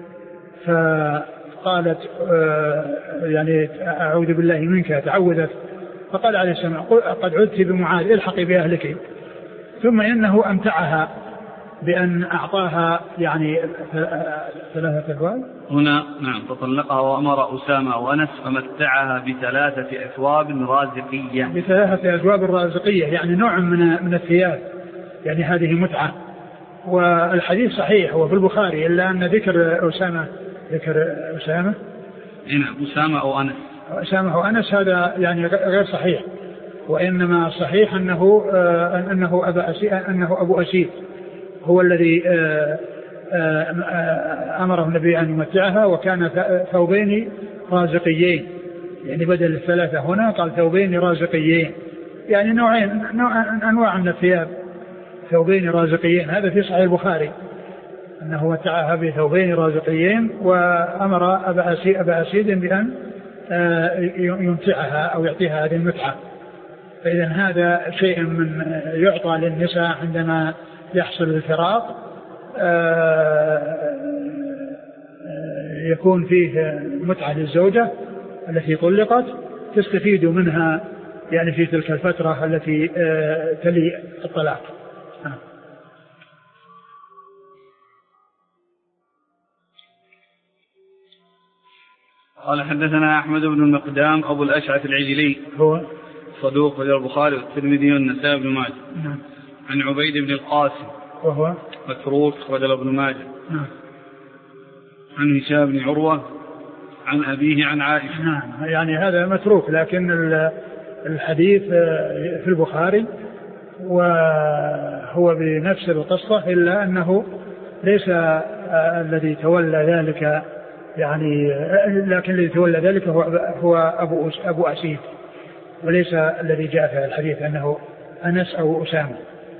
S2: فقالت يعني أعوذ بالله منك، تعوذت، فقال عليه السلام: قد عدت بمعاذ، الحقي بأهلك. ثم إنه أمتعها بأن أعطاها يعني 3 أثواب.
S1: هنا نعم فطلقها وأمر أسامة وأنس فمتعها ب3 أثواب رازقية.
S2: ب3 أثواب رازقية يعني نوع من الثياب، يعني هذه متعة. والحديث صحيح هو في البخاري إلا أن ذكر أسامة
S1: نعم
S2: أسامة وأنس هذا يعني غير صحيح، وإنما صحيح أنه أبو أسيد هو الذي أمره النبي أن يمتعها، وكان ثوبين رازقيين، يعني بدل 3 هنا قال ثوبين رازقيين، يعني أنواع من الثياب، ثوبين رازقيين. هذا في صحيح البخاري أنه متعها بثوبين رازقيين، وأمر أبا أسيد بأن يمتعها أو يعطيها هذه المتعة. فإذا هذا شيء من يعطى للنساء عندما يحصل الفراق، يكون فيه متعة للزوجة التي طلقت تستفيد منها يعني في تلك الفترة التي تلي الطلاق.
S1: قال حدثنا أحمد بن المقدام أبو الأشعث العجلي
S2: هو
S1: صدوق في البخاري والترمذي والنسائي بن ماجه. عن عبيد بن القاسم
S2: وهو
S1: متروك رجل ابن ماجه. عن هشام بن عروة عن أبيه عن عائشة.
S2: نعم يعني هذا متروك، لكن الحديث في البخاري وهو بنفس القصة، إلا أنه ليس الذي تولى ذلك يعني، لكن الذي تولى ذلك هو أبو أسيد، وليس الذي جاء في الحديث أنه أنس أو أسامة.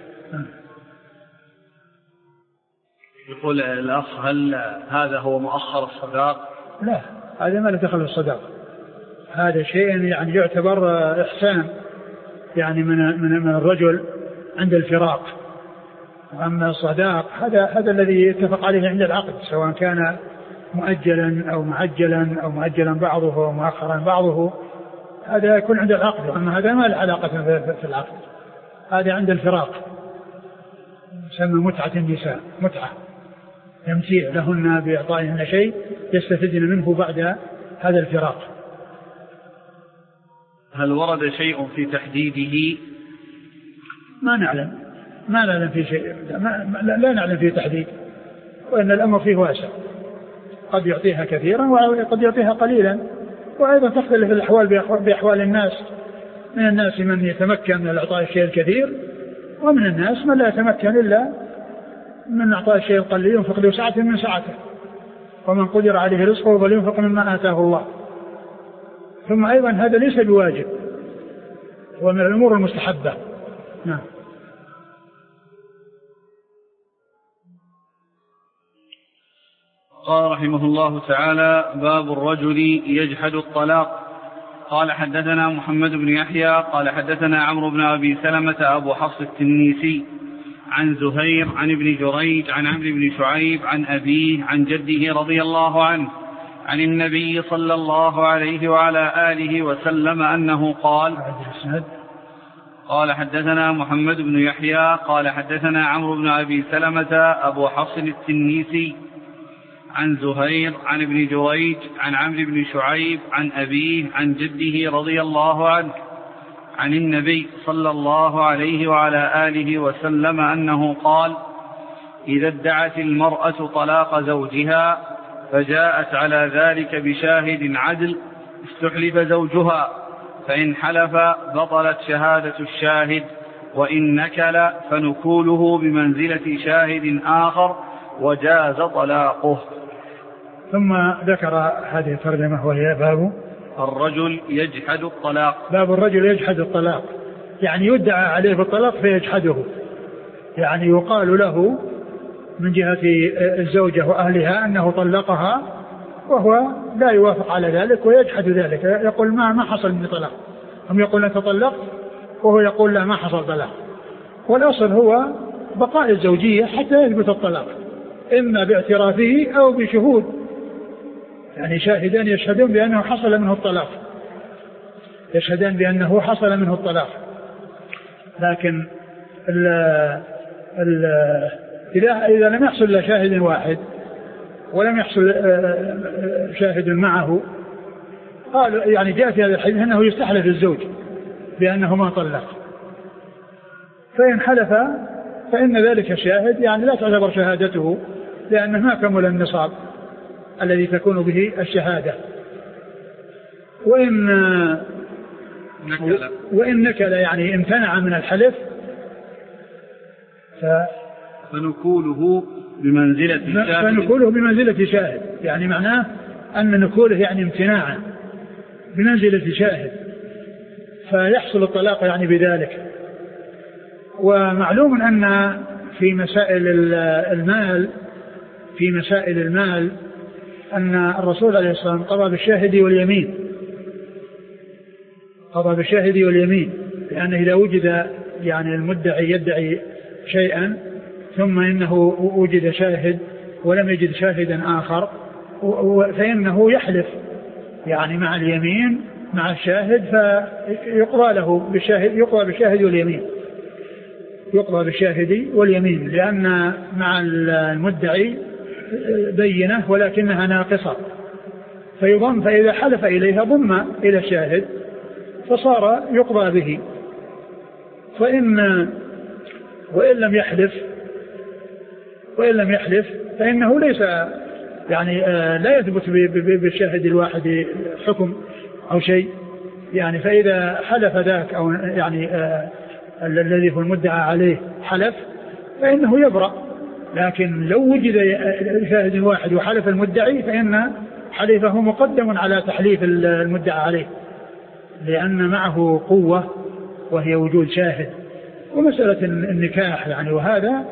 S1: يقول الأخ هل هذا هو مؤخر الصداق؟
S2: لا، هذا ما له دخل في الصداق، هذا شيء يعني يعتبر إحسان يعني من الرجل عند الفراق. وأما الصداق هذا الذي يتفق عليه عند العقد، سواء كان مؤجلا أو مؤجلا بعضه ومؤخرا بعضه، هذا يكون عند العقد. أما هذا ما له علاقة في العقد، هذا عند الفراق يسمى متعة النساء، متعة يمتيع لهن بإعطائهن شيء يستفدن منه بعد هذا الفراق.
S1: هل ورد شيء في تحديده؟
S2: ما نعلم في شيء، لا نعلم فيه تحديد، وإن الأمر فيه واسع، قد يعطيها كثيرا وقد يعطيها قليلا، وأيضا تختلف الأحوال بأحوال الناس. من الناس من يتمكن من إعطاء الشيء الكثير، ومن الناس من لا يتمكن إلا من إعطاء الشيء القليل، ينفق له سعة من سعته، ومن قدر عليه رزقه فلينفق مما آتاه الله. ثم أيضا هذا ليس بواجب، ومن الأمور المستحبة. نعم.
S1: قال رحمه الله تعالى: باب الرجل يجحد الطلاق. قال حدثنا محمد بن يحيى قال حدثنا عمرو بن أبي سلمة أبو حفص التنيسي عن زهير عن ابن جريج عن عمرو بن شعيب عن أبيه عن جده رضي الله عنه عن النبي صلى الله عليه وعلى آله وسلم أنه قال حدثنا محمد بن يحيى قال حدثنا عمرو بن أبي سلمة أبو حفص التنيسي عن زهير عن ابن جريج عن عمرو بن شعيب عن أبيه عن جده رضي الله عنه عن النبي صلى الله عليه وعلى آله وسلم أنه قال: إذا ادعت المرأة طلاق زوجها فجاءت على ذلك بشاهد عدل استحلف زوجها، فإن حلف بطلت شهادة الشاهد، وإن نكل فنكوله بمنزلة شاهد آخر وجاز طلاقه.
S2: ثم ذكر هذه الترجمة وهي باب
S1: الرجل يجحد الطلاق.
S2: باب الرجل يجحد الطلاق، يعني يدعى عليه بالطلاق فيجحده، يعني يقال له من جهة الزوجة وأهلها أنه طلقها وهو لا يوافق على ذلك ويجحد ذلك، يقول ما حصل من طلاق. هم يقول أنت طلقت وهو يقول لا ما حصل طلاق. والأصل هو بقاء الزوجية حتى يثبت الطلاق، إما باعترافه أو بشهود، يعني شاهدان يشهدون بأنه حصل منه الطلاق، يشهدان بأنه حصل منه الطلاق. لكن إذا لم يحصل إلا شاهد واحد ولم يحصل شاهد معه، قال يعني جاء في هذا الحديث أنه يستحلف الزوج بأنه ما طلق، فإن حلف فإن ذلك الشاهد يعني لا تعتبر شهادته لأنه ما كمل النصاب الذي تكون به الشهادة. وإن نكل يعني امتنع من الحلف
S1: فنكوله بمنزلة
S2: شاهد، يعني معناه أن نكوله يعني امتناعا بمنزلة شاهد، فيحصل الطلاق يعني بذلك. ومعلوم أن في مسائل المال أن الرسول عليه الصلاة والسلام قضى بالشاهد واليمين، لأنه إذا وجد يعني المدعي يدعي شيئا ثم إنه وجد شاهد ولم يجد شاهدا آخر فإنه يحلف يعني مع اليمين مع الشاهد، فيقضى له بالشاهد واليمين لأن مع المدعي بينة ولكنها ناقصة، فإذا حلف إليها ضم إلى الشاهد فصار يقضى به. وإن لم يحلف فإنه ليس يعني لا يثبت بالشاهد الواحد حكم أو شيء يعني، فإذا حلف ذاك أو يعني الذي هو المدعى عليه حلف فإنه يبرأ. لكن لو وجد شاهد واحد وحلف المدعي فإن حليفه مقدم على تحليف المدعى عليه لأن معه قوة وهي وجود شاهد. ومسألة النكاح يعني وهذا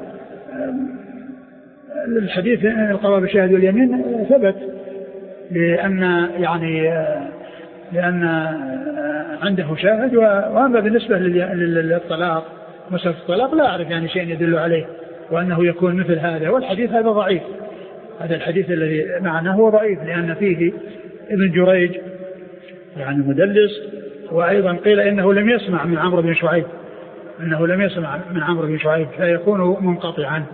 S2: الحديث القضاء بالشاهد واليمين ثبت لأن عنده شاهد. وأما بالنسبة للطلاق مسألة الطلاق لا أعرف يعني شيء يدل عليه وأنه يكون مثل هذا، والحديث هذا ضعيف. هذا الحديث الذي معنا هو ضعيف لأن فيه ابن جريج يعني مدلس، وأيضا قيل إنه لم يسمع من عمرو بن شعيب فيكون منقطعا.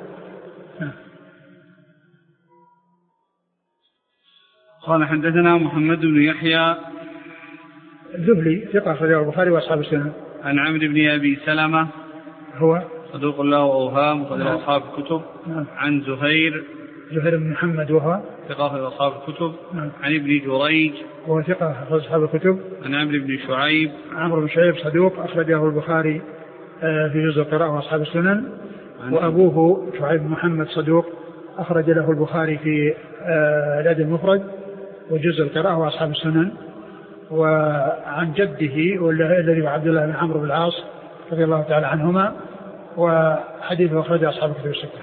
S1: قال حدثنا محمد بن يحيى
S2: الذهلي ثقة أخرجه البخاري وأصحاب السنن.
S1: عن عمرو بن أبي سلمة
S2: هو
S1: صدوق له أوهام أخرج أصحاب الكتب. عن زهير
S2: بن محمد وهو
S1: ثقة أخرج أصحاب الكتب. عن ابن جريج
S2: وهو ثقة أخرج أصحاب الكتب.
S1: عن عمرو بن شعيب
S2: صدوق أخرجه البخاري في جزء القراءة وأصحاب السنن. وأبوه شعيب بن محمد صدوق أخرج له البخاري في الأدب المفرد وجزء القراءة وأصحاب السنن. وعن جده الذي هو عبد الله بن عمرو بن العاص رضي الله تعالى عنهما، وحديثه أخرج أصحاب الكتب الستة.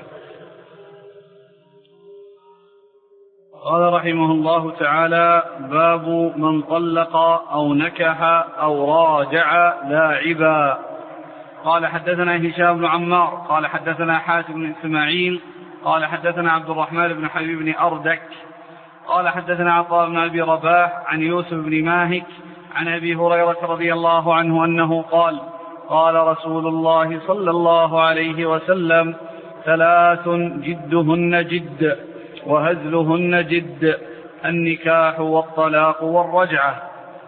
S1: قال رحمه الله تعالى: باب من طلق أو نكح أو راجع لاعبا. قال حدثنا هشام بن عمار قال حدثنا حاتم بن إسماعيل قال حدثنا عبد الرحمن بن حبيب بن أردك قال حدثنا عطاء بن أبي رباح عن يوسف بن ماهك عن أبي هريرة رضي الله عنه أنه قال: قال رسول الله صلى الله عليه وسلم: 3 جدهن جد وهزلهن جد، النكاح والطلاق والرجعة.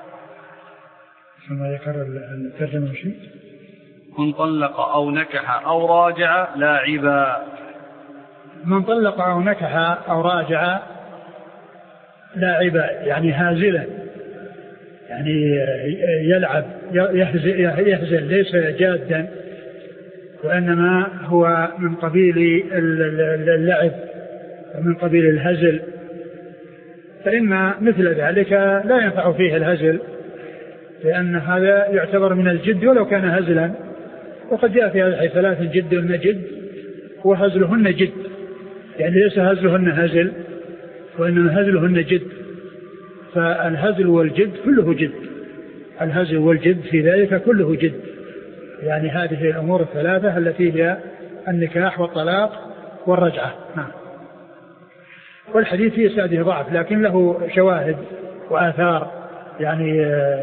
S2: ثم ذكر الترجمة شيء:
S1: من طلق أو نكح أو راجع لاعبا.
S2: من طلق أو نكح أو راجع لاعبا يعني هازلا، يعني يلعب يهزل ليس جادا، وإنما هو من قبيل اللعب ومن قبيل الهزل، فإن مثل ذلك لا ينفع فيه الهزل، لأن هذا يعتبر من الجد ولو كان هزلا. وقد جاء في هذا الحديث: 3 جدهن جد وهزلهن جد، يعني ليس هزلهن هزل وإنما هزلهن جد. فالهزل والجد كله جد، الهزل والجد في ذلك كله جد، يعني هذه الأمور الثلاثة التي هي النكاح والطلاق والرجعة. والحديث في إسناده ضعف لكن له شواهد وآثار يعني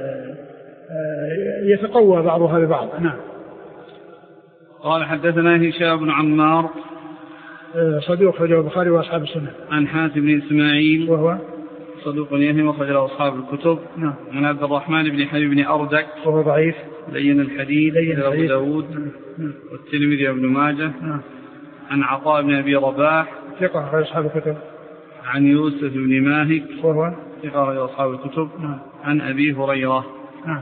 S2: يتقوى بعضها ببعض.
S1: قال حدثنا هشام بن عمار
S2: صدوق أخرجه البخاري وأصحاب السنة.
S1: عن حاتم بن إسماعيل وهو
S2: صدوق
S1: يهم أخرج له أصحاب الكتب.
S2: نعم.
S1: عن عبد الرحمن بن حبيب بن أردك
S2: وهو ضعيف
S1: لين الحديث أبو داود والترمذي وابن ماجه.
S2: نعم.
S1: عن عطاء بن أبي رباح
S2: ثقة أخرج أصحاب الكتب.
S1: عن يوسف بن ماهك
S2: وهو
S1: ثقة أخرج أصحاب الكتب.
S2: نعم.
S1: عن أبي هريرة.
S2: نعم.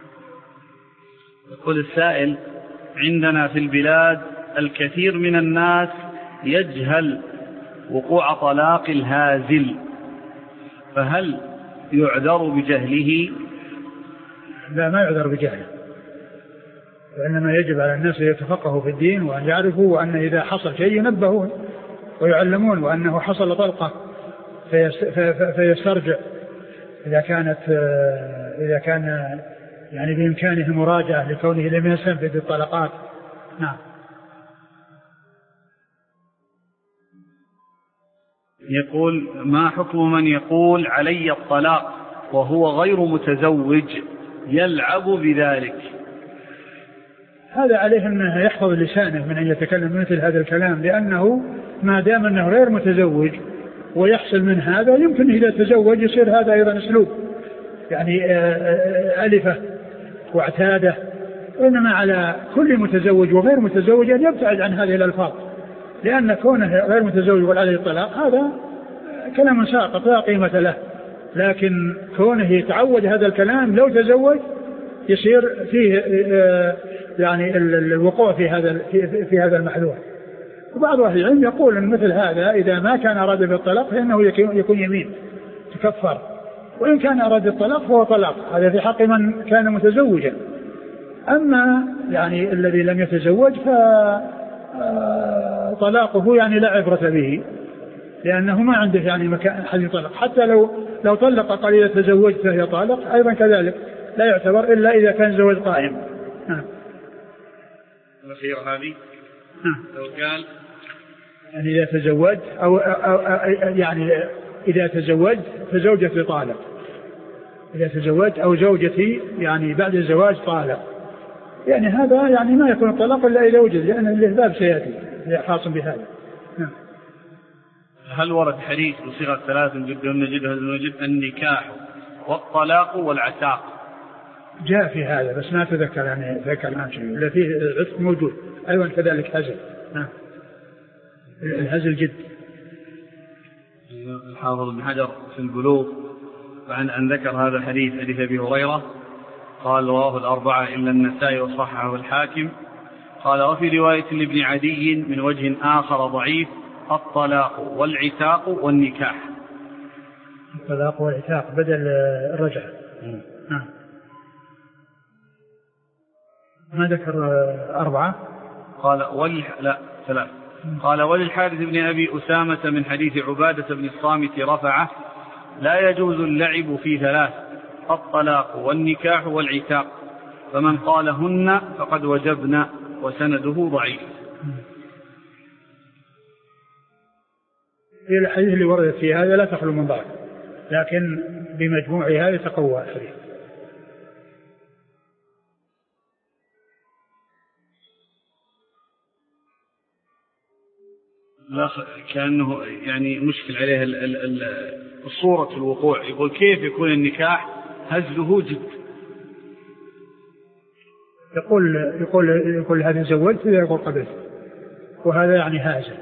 S1: يقول السائل: عندنا في البلاد الكثير من الناس يجهل وقوع طلاق الهازل، فهل يعذر بجهله؟
S2: لا، ما يعذر بجهله، وإنما يجب على الناس أن يتفقهوا في الدين وأن يعرفوا وأن إذا حصل شيء ينبهون ويعلمون وأنه حصل طلقة فيسترجع إذا كان يعني بإمكانه مراجعة لكونه لم يستنفذ الطلقات. نعم.
S1: يقول: ما حكم من يقول علي الطلاق وهو غير متزوج يلعب بذلك؟
S2: هذا عليه أنه يحفظ لسانه من أن يتكلم مثل هذا الكلام، لأنه ما دام أنه غير متزوج ويحصل من هذا يمكن إذا تزوج يصير هذا أيضا أسلوب يعني ألفة واعتاده، وإنما على كل متزوج وغير متزوج أن يبتعد عن هذه الألفاظ، لأن كونه غير متزوج وعليه الطلاق هذا كلام ساقط لا قيمة له، لكن كونه يتعود هذا الكلام لو تزوج يصير فيه يعني الوقوع في هذا المحذور. وبعض أهل العلم يقول أن مثل هذا إذا ما كان أراد بالطلاق فإنه يكون يمين تكفر، وإن كان أراد الطلاق فهو طلاق، هذا في حق من كان متزوجا. أما يعني الذي لم يتزوج فطلاقه يعني لا عبرة به، لأنه ما عنده يعني مكان حد يطلق، حتى لو طلق قال إذا تزوجت فهي طالق أيضا كذلك لا يعتبر إلا إذا كان زوج قائم.
S1: الأخير هذه لو قال
S2: يعني إذا تزوج أو يعني إذا تزوج فزوجتي طالق، إذا تزوج أو زوجتي يعني بعد الزواج طالق، يعني هذا يعني ما يكون الطلاق إلا إذا وجد، لأن الباب سيأتي خاص بهذا.
S1: هل ورد حديث بصيغة ثلاث نجد النكاح والطلاق والعتاق؟
S2: جاء في هذا بس ما تذكر يعني ذكر الآن شيء، إلا فيه العتق موجود أيضا كذلك هزل. الهزل جد.
S1: الحافظ بن حجر في البلوغ فعن أن ذكر هذا الحديث حديث أبي هريرة قال: رواه الأربعة إلا النسائي وصححه الحاكم. قال: وفي رواية لابن عدي من وجه آخر ضعيف: الطلاق والعتاق والنكاح.
S2: الطلاق والعتاق بدل الرجعة. ما ذكر أربعة؟
S1: قال لا ثلاث. قال: وللحارث بن أبي أسامة من حديث عبادة بن الصامت رفعه: لا يجوز اللعب في ثلاث: الطلاق والنكاح والعتاق، فمن قالهن فقد وجبن، وسنده ضعيف.
S2: في الحديث اللي وردت في هذا لا تخلو من ضعف، لكن بمجموع هذا تقوى الحديث.
S1: لا كأنه يعني مشكل عليه الصورة الوقوع. يقول: كيف يكون النكاح هزله جد؟
S2: يقول هذا زوجت إذا يقول قبلت، وهذا يعني هازل.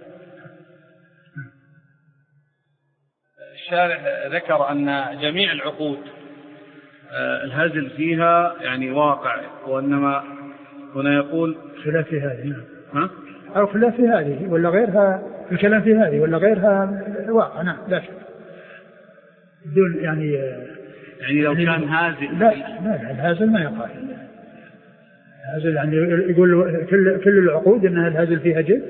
S1: الشارع ذكر أن جميع العقود الهزل فيها يعني واقع، وإنما هنا يقول
S2: خلاف في هذه. أو خلاف في هذه ولا غيرها، الكلام في هذه ولا غيرها واقع. نعم لا شك. بدون يعني
S1: لو كان هازل
S2: لا الهازل ما يقع. الهازل يعني يقول كل العقود إنها الهازل فيها جد.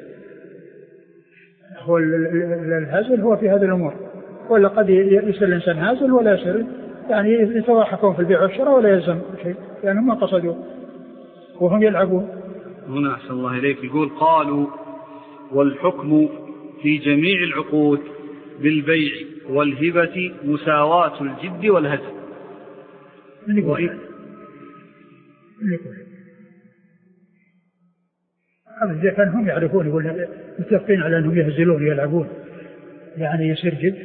S2: هو الهازل هو في هذه الأمور، ولا قد يصير الإنسان هازل ولا يصير يعني يتضاحكون في البيع والشراء ولا يلزم شيء، يعني هم قصدوا وهم يلعبون.
S1: هنا أحسن الله إليك يقول: قالوا: والحكم في جميع العقود بالبيع والهبة مساواة الجد والهزل.
S2: من يقول؟ إذا كان هم يعرفون يقول متفقين على أنهم يهزلون يلعبون يعني يصير جد.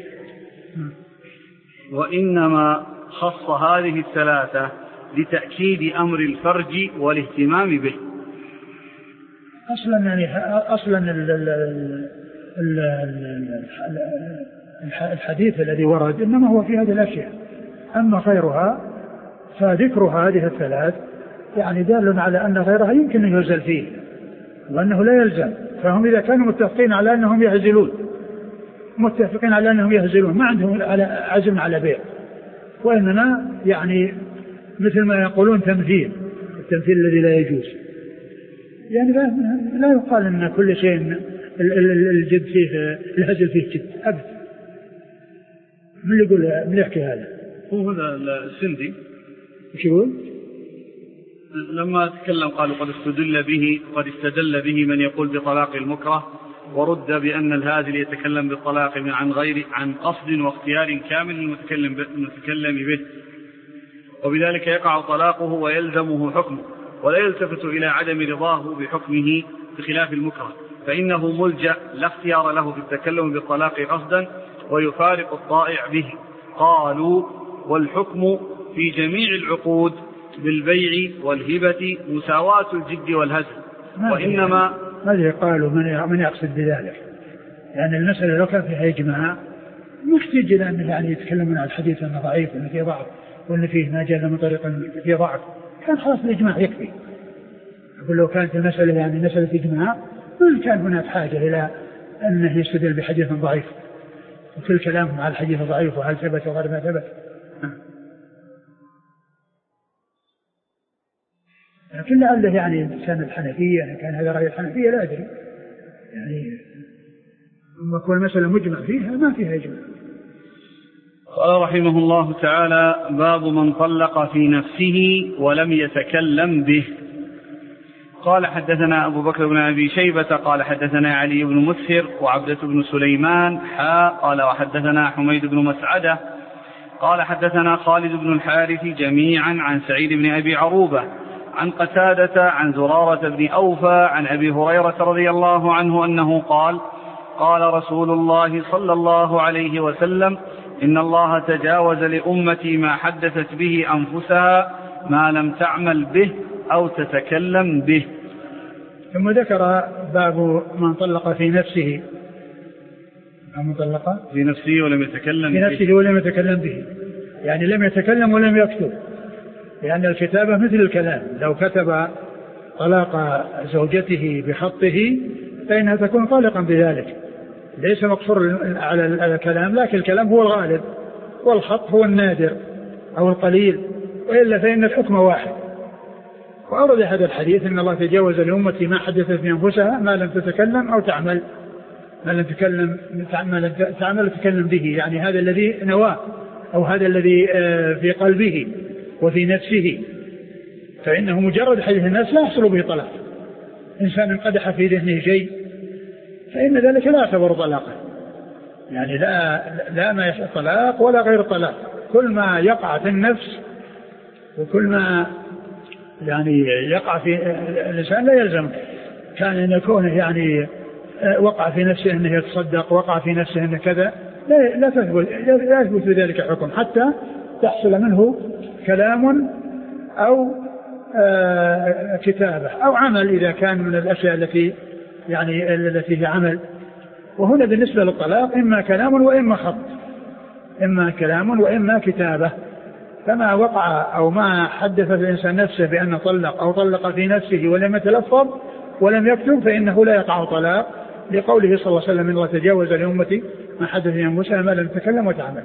S1: وإنما خص هذه الثلاثة لتأكيد أمر الفرج والاهتمام به.
S2: أصلا الحديث الذي ورد إنما هو في هذه الأشياء، أما غيرها فذكر هذه الثلاث يعني دال على أن غيرها يمكن أن يهزل فيه وأنه لا يلزم. فهم إذا كانوا متفقين على أنهم يهزلون ما عندهم عزم على بيع، وإنما يعني مثل ما يقولون التمثيل الذي لا يجوز. يعني لا يقال أن كل شيء الجد فيه الهزل فيه جد أبدا. من يحكي هذا؟
S1: هو هذا السندي.
S2: وش يقول؟
S1: لما تكلم قالوا قد استدل به من يقول بطلاق المكره، ورد بأن الهازل يتكلم بالطلاق عن قصد واختيار كامل المتكلم به، وبذلك يقع طلاقه ويلزمه حكمه، ولا يلتفت إلى عدم رضاه بحكمه بخلاف المكره، فإنه ملجأ لا اختيار له في التكلم بالطلاق قصدا ويفارق الطائع به. قالوا والحكم في جميع العقود بالبيع والهبة مساواة الجد والهزل. وإنما
S2: هذه قالوا من يقصد بذلك، يعني المسألة لو كان فيها إجماع محتاج إلى أن يعني يتكلمون عن الحديث أنه ضعيف وأنه فيه ضعف وأنه فيه ما جاء من طريق فيه ضعف، كان خلاص الإجماع يكفي. أقول لو كانت المسألة يعني مسألة إجماع ما كان هناك حاجة إلى أنه يستدل بحديث ضعيف وكل كلامهم على الحديث ضعيف وهل ثبت وغير ما ثبت. لكن لعله يعني كان الحنفية كان هذا رأي الحنفية لا أدري، يعني لما كل مسألة مجمع فيها ما فيها إجماع.
S1: قال رحمه الله تعالى: باب من طلق في نفسه ولم يتكلم به. قال حدثنا أبو بكر بن أبي شيبة قال حدثنا علي بن مسهر وعبدة بن سليمان قال وحدثنا حميد بن مسعدة قال حدثنا خالد بن الحارث جميعا عن سعيد بن أبي عروبة عن قتادة عن زرارة بن أوفى عن أبي هريرة رضي الله عنه أنه قال: قال رسول الله صلى الله عليه وسلم: إن الله تجاوز لأمتي ما حدثت به أنفسها ما لم تعمل به أو تتكلم به.
S2: ثم ذكر باب من طلق في نفسه، من طلق
S1: في نفسه ولم يتكلم
S2: في نفسه ولم يتكلم به، يعني لم يتكلم ولم يكتب، لأن الكتابة مثل الكلام، لو كتب طلاق زوجته بخطه فإنها تكون طالقا بذلك، ليس مقصور على الكلام، لكن الكلام هو الغالب والخط هو النادر أو القليل، وإلا فإن الحكم واحد. وأورد هذا الحديث: إن الله تجاوز لأمتي ما حدثت بأنفسها ما لم تتكلم أو تعمل، ما لم تعمل وتكلم به، يعني هذا الذي نواه أو هذا الذي في قلبه وفي نفسه، فإنه مجرد حديث الناس لا يحصل به طلاق. إنسان انقدح في ذهنه شيء فإن ذلك لا يعتبر طلاقا، يعني لا ما يحصل طلاق ولا غير طلاق، كل ما يقع في النفس وكل ما يعني يقع في الإنسان لا يلزم كان أن يكون يعني وقع في نفسه أنه يتصدق، وقع في نفسه أنه كذا، لا يثبت ذلك حكم حتى تحصل منه كلام أو كتابة أو عمل، إذا كان من الأشياء التي هي عمل. وهنا بالنسبة للطلاق إما كلام وإما خط، إما كلام وإما كتابة. فما وقع أو ما حدث الإنسان نفسه بأنه طلق أو طلق في نفسه ولم يتلفظ ولم يكتب فإنه لا يقع طلاق، لقوله صلى الله عليه وسلم: إن الله تجاوز لأمتي ما حدث بأنفسها ما لم تتكلم وتعمل.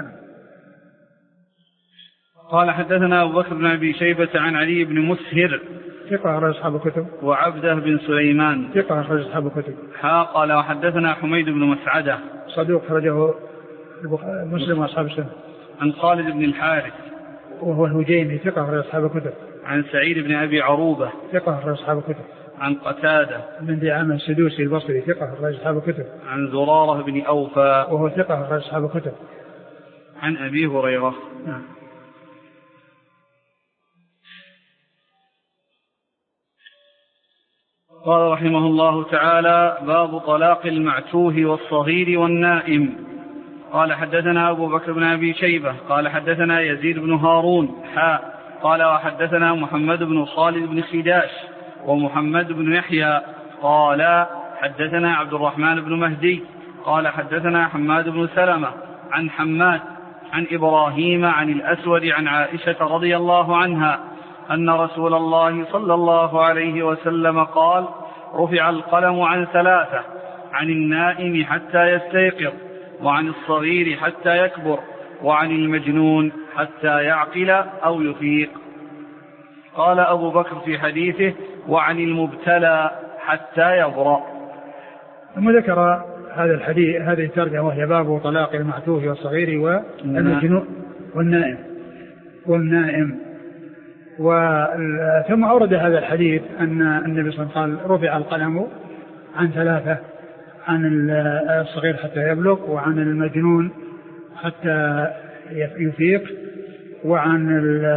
S1: قال حدثنا أبو بكر بن أبي شيبة عن علي بن مسهر
S2: ثقة أخرج أصحاب الكتب،
S1: وعبده بن سليمان
S2: ثقة أخرج أصحاب الكتب.
S1: قال وحدثنا حميد بن مسعدة
S2: صدوق أخرجه مسلم وأصحاب السنة.
S1: عن خالد بن الحارث
S2: وهو الهجيمي ثقة أخرج أصحاب الكتب.
S1: عن سعيد بن أبي عروبة
S2: ثقة أخرج أصحاب الكتب.
S1: عن قتادة
S2: بن دعامة السدوسي البصري ثقة أخرج أصحاب الكتب.
S1: عن زرارة بن أوفى
S2: وهو ثقة أخرج أصحاب الكتب.
S1: عن أبي هريرة.
S2: نعم.
S1: قال رحمه الله تعالى: باب طلاق المعتوه والصغير والنائم. قال حدثنا أبو بكر بن أبي شيبة قال حدثنا يزيد بن هارون قال وحدثنا محمد بن خالد بن خداش ومحمد بن يحيى قال حدثنا عبد الرحمن بن مهدي قال حدثنا حماد بن سلمة عن حماد عن إبراهيم عن الأسود عن عائشة رضي الله عنها أن رسول الله صلى الله عليه وسلم قال: رفع القلم عن 3: عن النائم حتى يستيقظ، وعن الصغير حتى يكبر، وعن المجنون حتى يعقل أو يفيق. قال أبو بكر في حديثه: وعن المبتلى حتى يبرأ.
S2: ثم ذكر هذا الحديث، هذه الترجمة وهي باب طلاق المعتوه والصغير والمجنون والنائم. ثم أورد هذا الحديث أن النبي صلى الله عليه وسلم قال: رفع القلم عن 3: عن الصغير حتى يبلغ، وعن المجنون حتى يفيق، وعن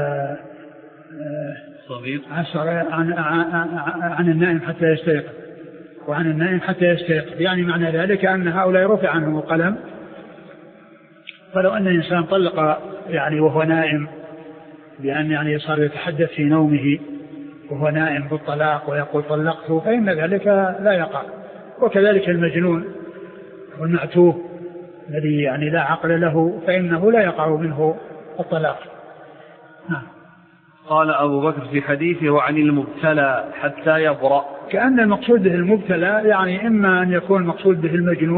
S2: عن النائم حتى يستيقظ، وعن النائم حتى يستيقظ. يعني معنى ذلك أن هؤلاء رفع عنهم القلم. فلو أن الإنسان طلق يعني وهو نائم، بأن يعني صار يتحدث في نومه وهو نائم بالطلاق ويقول طلقته، فإن ذلك لا يقع. وكذلك المجنون والمعتوه الذي يعني لا عقل له، فإنه لا يقع منه الطلاق.
S1: قال أبو بكر في حديثه: وعن المبتلى حتى يبرأ.
S2: كأن المقصود به المبتلى يعني إما أن يكون المقصود به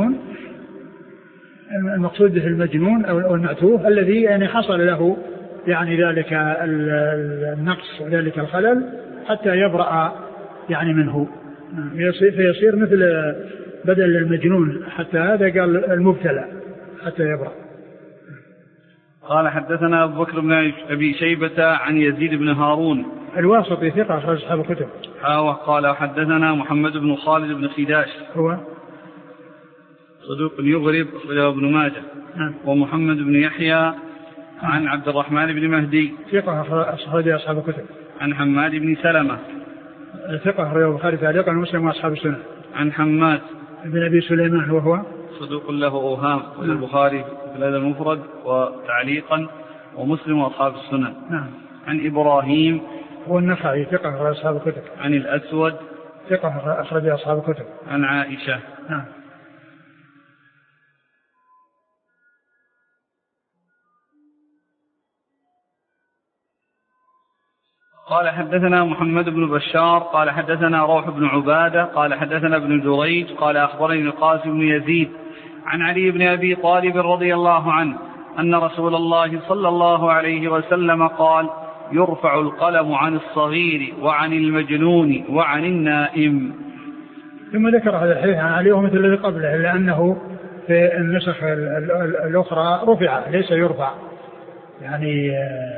S2: المجنون أو المعتوه الذي يعني حصل له يعني ذلك النقص وذلك الخلل حتى يبرأ يعني منه، فيصير مثل بدل المجنون حتى هذا قال المبتلى حتى يبرأ.
S1: قال حدثنا أبو بكر بن أبي شيبة عن يزيد بن هارون
S2: الواسطي ثقة أخرج أصحاب الكتب.
S1: قال حدثنا محمد بن خالد بن خداش
S2: هو
S1: صدوق يغرب أخرجه ابن ماجه. ومحمد بن يحيى عن عبد الرحمن بن مهدي
S2: ثقة أخرج أصحاب الكتب.
S1: عن حماد بن سلمة
S2: ثقة أخرج البخاري تعليقا ومسلم وأصحاب السنة.
S1: عن حماد
S2: بن أبي سليمان وهو
S1: صدوق له أوهام، والبخاري في الأدب المفرد وتعليقا ومسلم وأصحاب السنن. عن إبراهيم
S2: هو النخعي ثقة أخرج أصحاب الكتب.
S1: عن الأسود
S2: ثقة أخرج أصحاب الكتب.
S1: عن عائشة. قال حدثنا محمد بن بشار قال حدثنا روح بن عبادة قال حدثنا ابن جريج قال أخبرني القاسم بن يزيد عن علي بن أبي طالب رضي الله عنه أن رسول الله صلى الله عليه وسلم قال: يرفع القلم عن الصغير وعن المجنون وعن النائم.
S2: ثم ذكر هذا الحديث عن علي ومثل الذي قبله، لأنه في النسخ الأخرى رفع ليس يرفع، يعني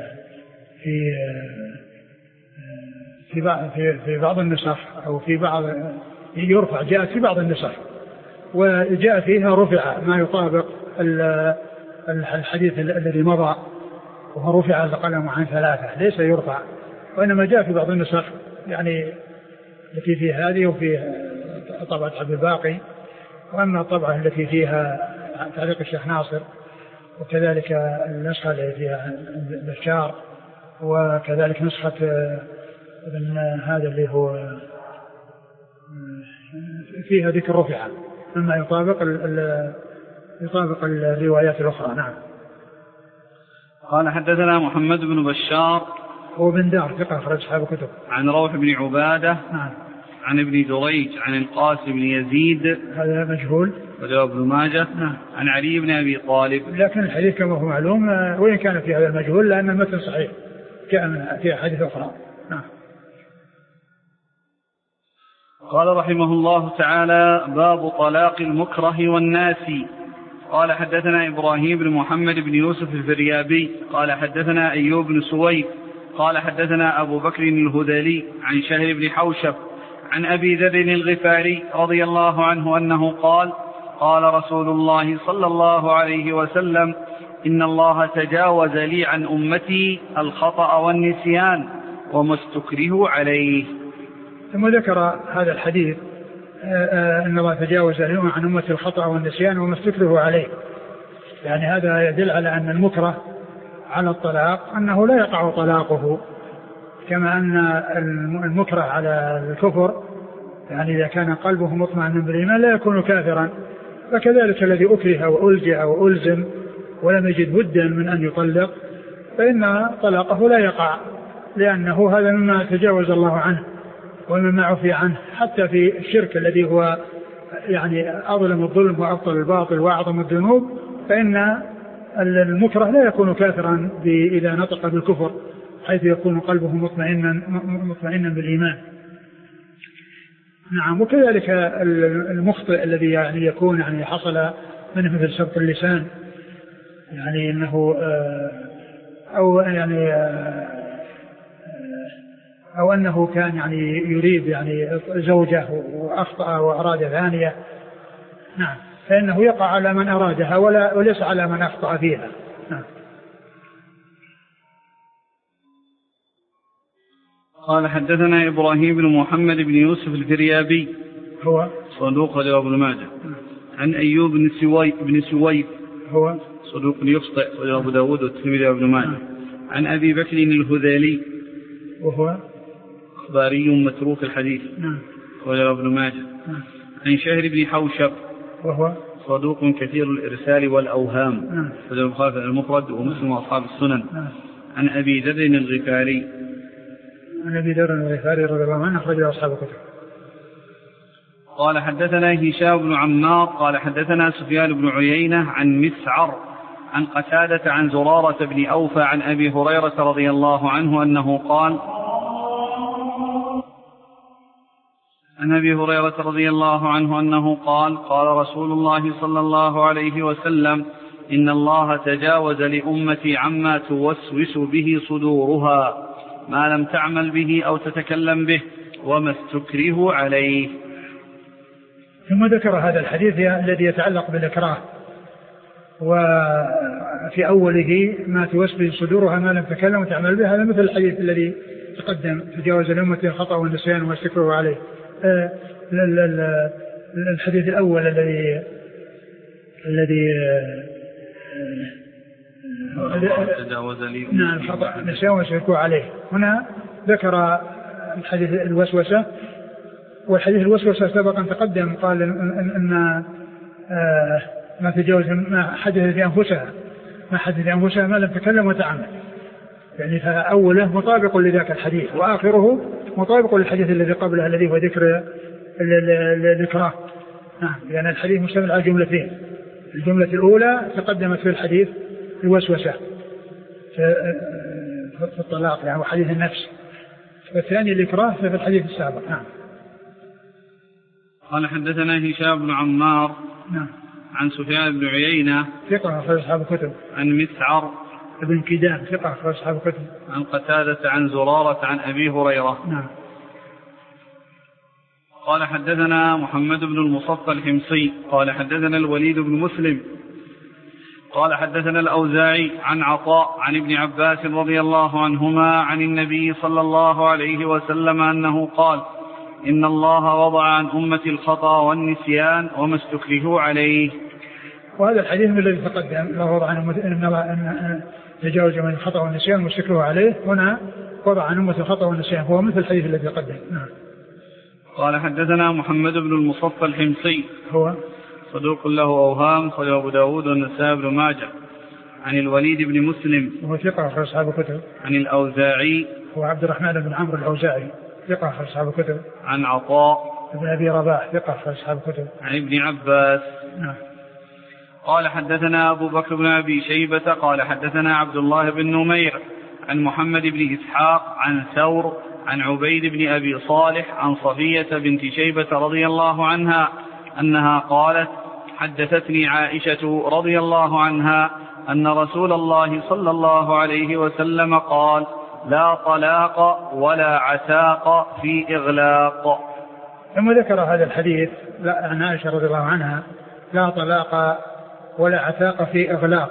S2: في بعض النسخ أو في بعض يرفع، جاءت في بعض النسخ وجاء فيها رفع ما يطابق الحديث الذي مضى، وهو رفع القلم عن 3 ليس يرفع، وإنما جاء في بعض النسخ يعني التي في هذه وفي طبعة عبد الباقي، وأما الطبعة التي فيها تعليق الشيخ ناصر، وكذلك النسخة التي فيها بشار، وكذلك نسخة ابن هذا اللي هو فيها ذكر رفعة مما يطابق الروايات الأخرى. نعم.
S1: قال حدثنا محمد بن بشار
S2: هو بن دار ثقة أخرج أصحاب الكتب.
S1: عن روح بن عبادة.
S2: نعم.
S1: عن ابن جريج عن القاسم بن يزيد هذا
S2: مجهول
S1: وجاء ابن ماجه.
S2: نعم.
S1: عن علي بن أبي طالب،
S2: لكن الحديث كما هو معلوم وإن كان في هذا المجهول لأن المتن صحيح كان في حديث أخرى. نعم.
S1: قال رحمه الله تعالى: باب طلاق المكره والناسي. قال حدثنا إبراهيم بن محمد بن يوسف الفريابي قال حدثنا أيوب بن سويد قال حدثنا أبو بكر الهذلي عن شهر بن حوشب عن أبي ذر الغفاري رضي الله عنه أنه قال: قال رسول الله صلى الله عليه وسلم: إن الله تجاوز لي عن أمتي الخطأ والنسيان وما استكرهوا عليه.
S2: ثم ذكر هذا الحديث أن الله تجاوز اليوم عن أمة الخطأ والنسيان وما استكره عليه. يعني هذا يدل على أن المكره على الطلاق أنه لا يقع طلاقه، كما أن المكره على الكفر يعني إذا كان قلبه مطمئنا بالإيمان لا يكون كافرا، فكذلك الذي أكره وألجأ وألزم ولم يجد بدا من أن يطلق فإن طلاقه لا يقع، لأنه هذا مما تجاوز الله عنه ومما عفي عنه. حتى في الشرك الذي هو يعني أظلم الظلم وأبطل الباطل وأعظم الذنوب، فإن المكره لا يكون كافرا إذا نطق بالكفر، حيث يكون قلبه مطمئنا بالإيمان. نعم. وكذلك المخطئ الذي يعني يكون يعني حصل منه مثل سبق اللسان، يعني انه او انه كان يعني يريد يعني زوجه واخطأ واراد ثانية، نعم، فانه يقع على من ارادها وليس على من اخطأ فيها. نعم.
S1: قال حدثنا إبراهيم بن محمد بن يوسف الفريابي
S2: هو
S1: صدوق له ابن ماجه. عن أيوب بن سويب
S2: هو
S1: صدوق يخطئ وله أبو داود والترمذي وابن ماجه. عن أبي بكر الهذالي
S2: وهو
S1: أخباري متروك الحديث وله ابن ماجه. عن شهر بن حوشب وهو صدوق كثير الإرسال والأوهام وله البخاري المفرد ومسلم وأصحاب السنن. عن أبي ذر الغفاري
S2: عن أبي ذر الغفاري رضي الله عنه أخرجه أصحاب الكتب.
S1: قال حدثنا هشام بن عمار قال حدثنا سفيان بن عيينة عن مسعر عن قتادة عن زرارة بن أوفى عن أبي هريرة رضي الله عنه أنه قال عن أبي هريرة رضي الله عنه أنه قال رسول الله صلى الله عليه وسلم إن الله تجاوز لأمتي عما توسوس به صدورها ما لم تعمل به أو تتكلم به وما استكره عليه.
S2: ثم ذكر هذا الحديث الذي يتعلق بالإكراه، وفي أوله ما توسوس صدورها ما لم تكلم وتعمل به، هذا مثل الحديث الذي تقدم تجاوز الأمة الخطأ والنسيان وما استكره عليه. الحديث الأول الذي الخطأ النسيان وما استكره عليه، هنا ذكر الحديث الوسوسة. والحديث الوسوسة سبقا تقدم قال أن ما تجاوز ما حدث في أنفسها ما لم تكلم وتعمل، يعني فأوله مطابق لذاك الحديث وآخره مطابق للحديث الذي قبله الذي هو ذكر الإكراه. نعم، لأن الحديث مشتمل على جملتين، الجملة الأولى تقدمت في الحديث الوسوسة في الطلاق يعني وحديث النفس، والثاني الإكراه في الحديث السابق. نعم.
S1: قال حدثنا هشام بن عمار عن سفيان بن عيينة
S2: ثقة أخرج أصحاب الكتب.
S1: عن مسعر
S2: ابن كيدان ثقة أخرج أصحاب الكتب.
S1: عن قتادة عن زرارة عن أبي هريرة.
S2: نعم.
S1: قال حدثنا محمد بن المصفى الحمصي قال حدثنا الوليد بن مسلم قال حدثنا الأوزاعي عن عطاء عن ابن عباس رضي الله عنهما عن النبي صلى الله عليه وسلم أنه قال إن الله وضع عن أمة الخطأ والنسيان وما استكرهوا عليه.
S2: وهذا الحديث الذي تقدم الله وضع عن أن تجاوز من الخطأ والنسيان وما استكرهوا عليه، هنا وضع عن أمة الخطأ والنسيان هو مثل الحديث الذي تقدم. نعم.
S1: قال حدثنا محمد بن المصفى الحمصي
S2: هو
S1: صدوق له أوهام خرج أبو داود والنسائي بن ماجه. عن الوليد بن مسلم
S2: وهو ثقة أخرج أصحاب الكتب.
S1: عن الأوزاعي
S2: هو عبد الرحمن بن عمرو الأوزاعي ثقة أخرج أصحاب الكتب.
S1: عن عطاء
S2: بن أبي رباح ثقة أخرج أصحاب الكتب.
S1: عن ابن عباس.
S2: نعم.
S1: قال حدثنا أبو بكر بن أبي شيبة قال حدثنا عبد الله بن نمير عن محمد بن إسحاق عن ثور عن عبيد بن أبي صالح عن صفية بنت شيبة رضي الله عنها أنها قالت حدثتني عائشة رضي الله عنها أن رسول الله صلى الله عليه وسلم قال لا طلاق ولا عتاق في إغلاق.
S2: ثم ذكر هذا الحديث عن عائشة رضي الله عنها لا طلاق ولا عتاق في إغلاق.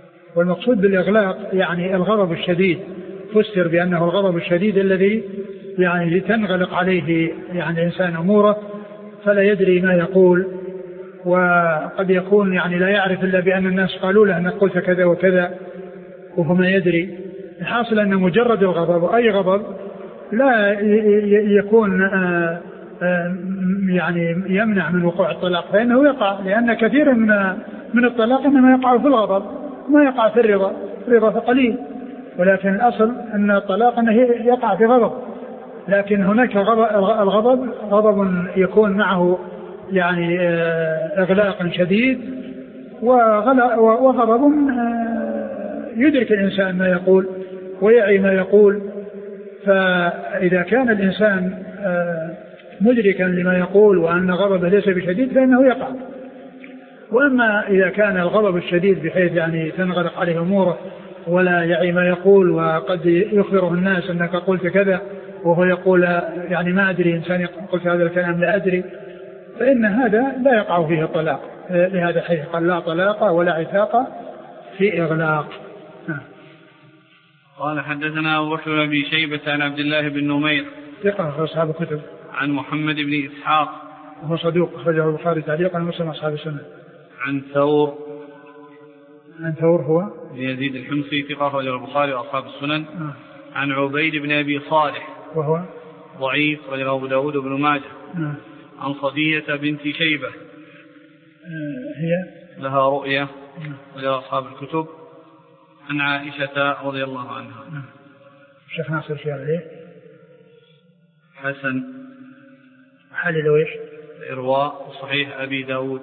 S2: والمقصود بالإغلاق يعني الغضب الشديد، فسر بأنه الغضب الشديد الذي يعني تنغلق عليه يعني الإنسان أموره فلا يدري ما يقول، وقد يكون يعني لا يعرف إلا بأن الناس قالوا له أنك قلت كذا وكذا وهو ما يدري. الحاصل أن مجرد الغضب وأي غضب لا يكون يعني يمنع من وقوع الطلاق، فإنه يقع، لأن كثير من الطلاق إنما يقع في الغضب ما يقع في الرضا فقليل، ولكن الأصل أن الطلاق أنه يقع في غضب، لكن هناك الغضب غضب يكون معه يعني إغلاق شديد، وغضب يدرك الإنسان ما يقول ويعي ما يقول. فإذا كان الإنسان مدركا لما يقول وأن غضبه ليس بشديد فإنه يقع. وأما إذا كان الغضب الشديد بحيث يعني تنغلق عليه أموره ولا يعي ما يقول، وقد يخبره الناس أنك قلت كذا وهو يقول يعني ما أدري، إنسان قلت هذا الكلام لا أدري، فإن هذا لا يقع فيه الطلاق. لهذا حيث قال لا طلاق ولا عتاق في إغلاق.
S1: قال حدثنا أبو بكر بن أبي شيبة عن عبد الله بن نمير
S2: ثقة أصحاب الكتب،
S1: عن محمد بن إسحاق
S2: وهو صدوق أخرجه البخاري تعليقا ومسلم أصحاب السنة.
S1: عن ثور
S2: هو
S1: يزيد الحمصي ثقة أخرجه البخاري وأصحاب السنن. عن عبيد بن أبي صالح وهو ضعيف أخرجه أبو داود بن ماجه. عن صدية بنت شيبة
S2: هي
S1: لها رؤية أخرجه أصحاب الكتب. عن عائشة رضي الله عنها.
S2: الشيخ ناصر شيء عليه
S1: حسن
S2: حلل ويش
S1: إرواء صحيح أبي داود.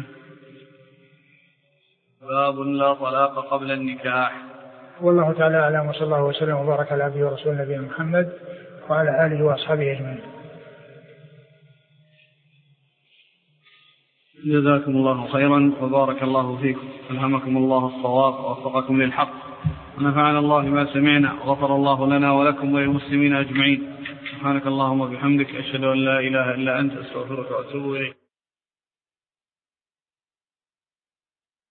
S1: باب لا طلاق قبل النكاح.
S2: والله تعالى أعلم، وصلى الله وسلم وبارك على عبده ورسوله نبينا محمد وعلى آله وأصحابه أجمعين.
S1: جزاكم الله خيرا وبارك الله فيكم، ألهمكم الله الصواب ووفقكم للحق، ونفعنا الله ما سمعنا، وغفر الله لنا ولكم وللمسلمين أجمعين. سبحانك اللهم وبحمدك، أشهد أن لا إله إلا أنت، أستغفرك وأتوب إليك.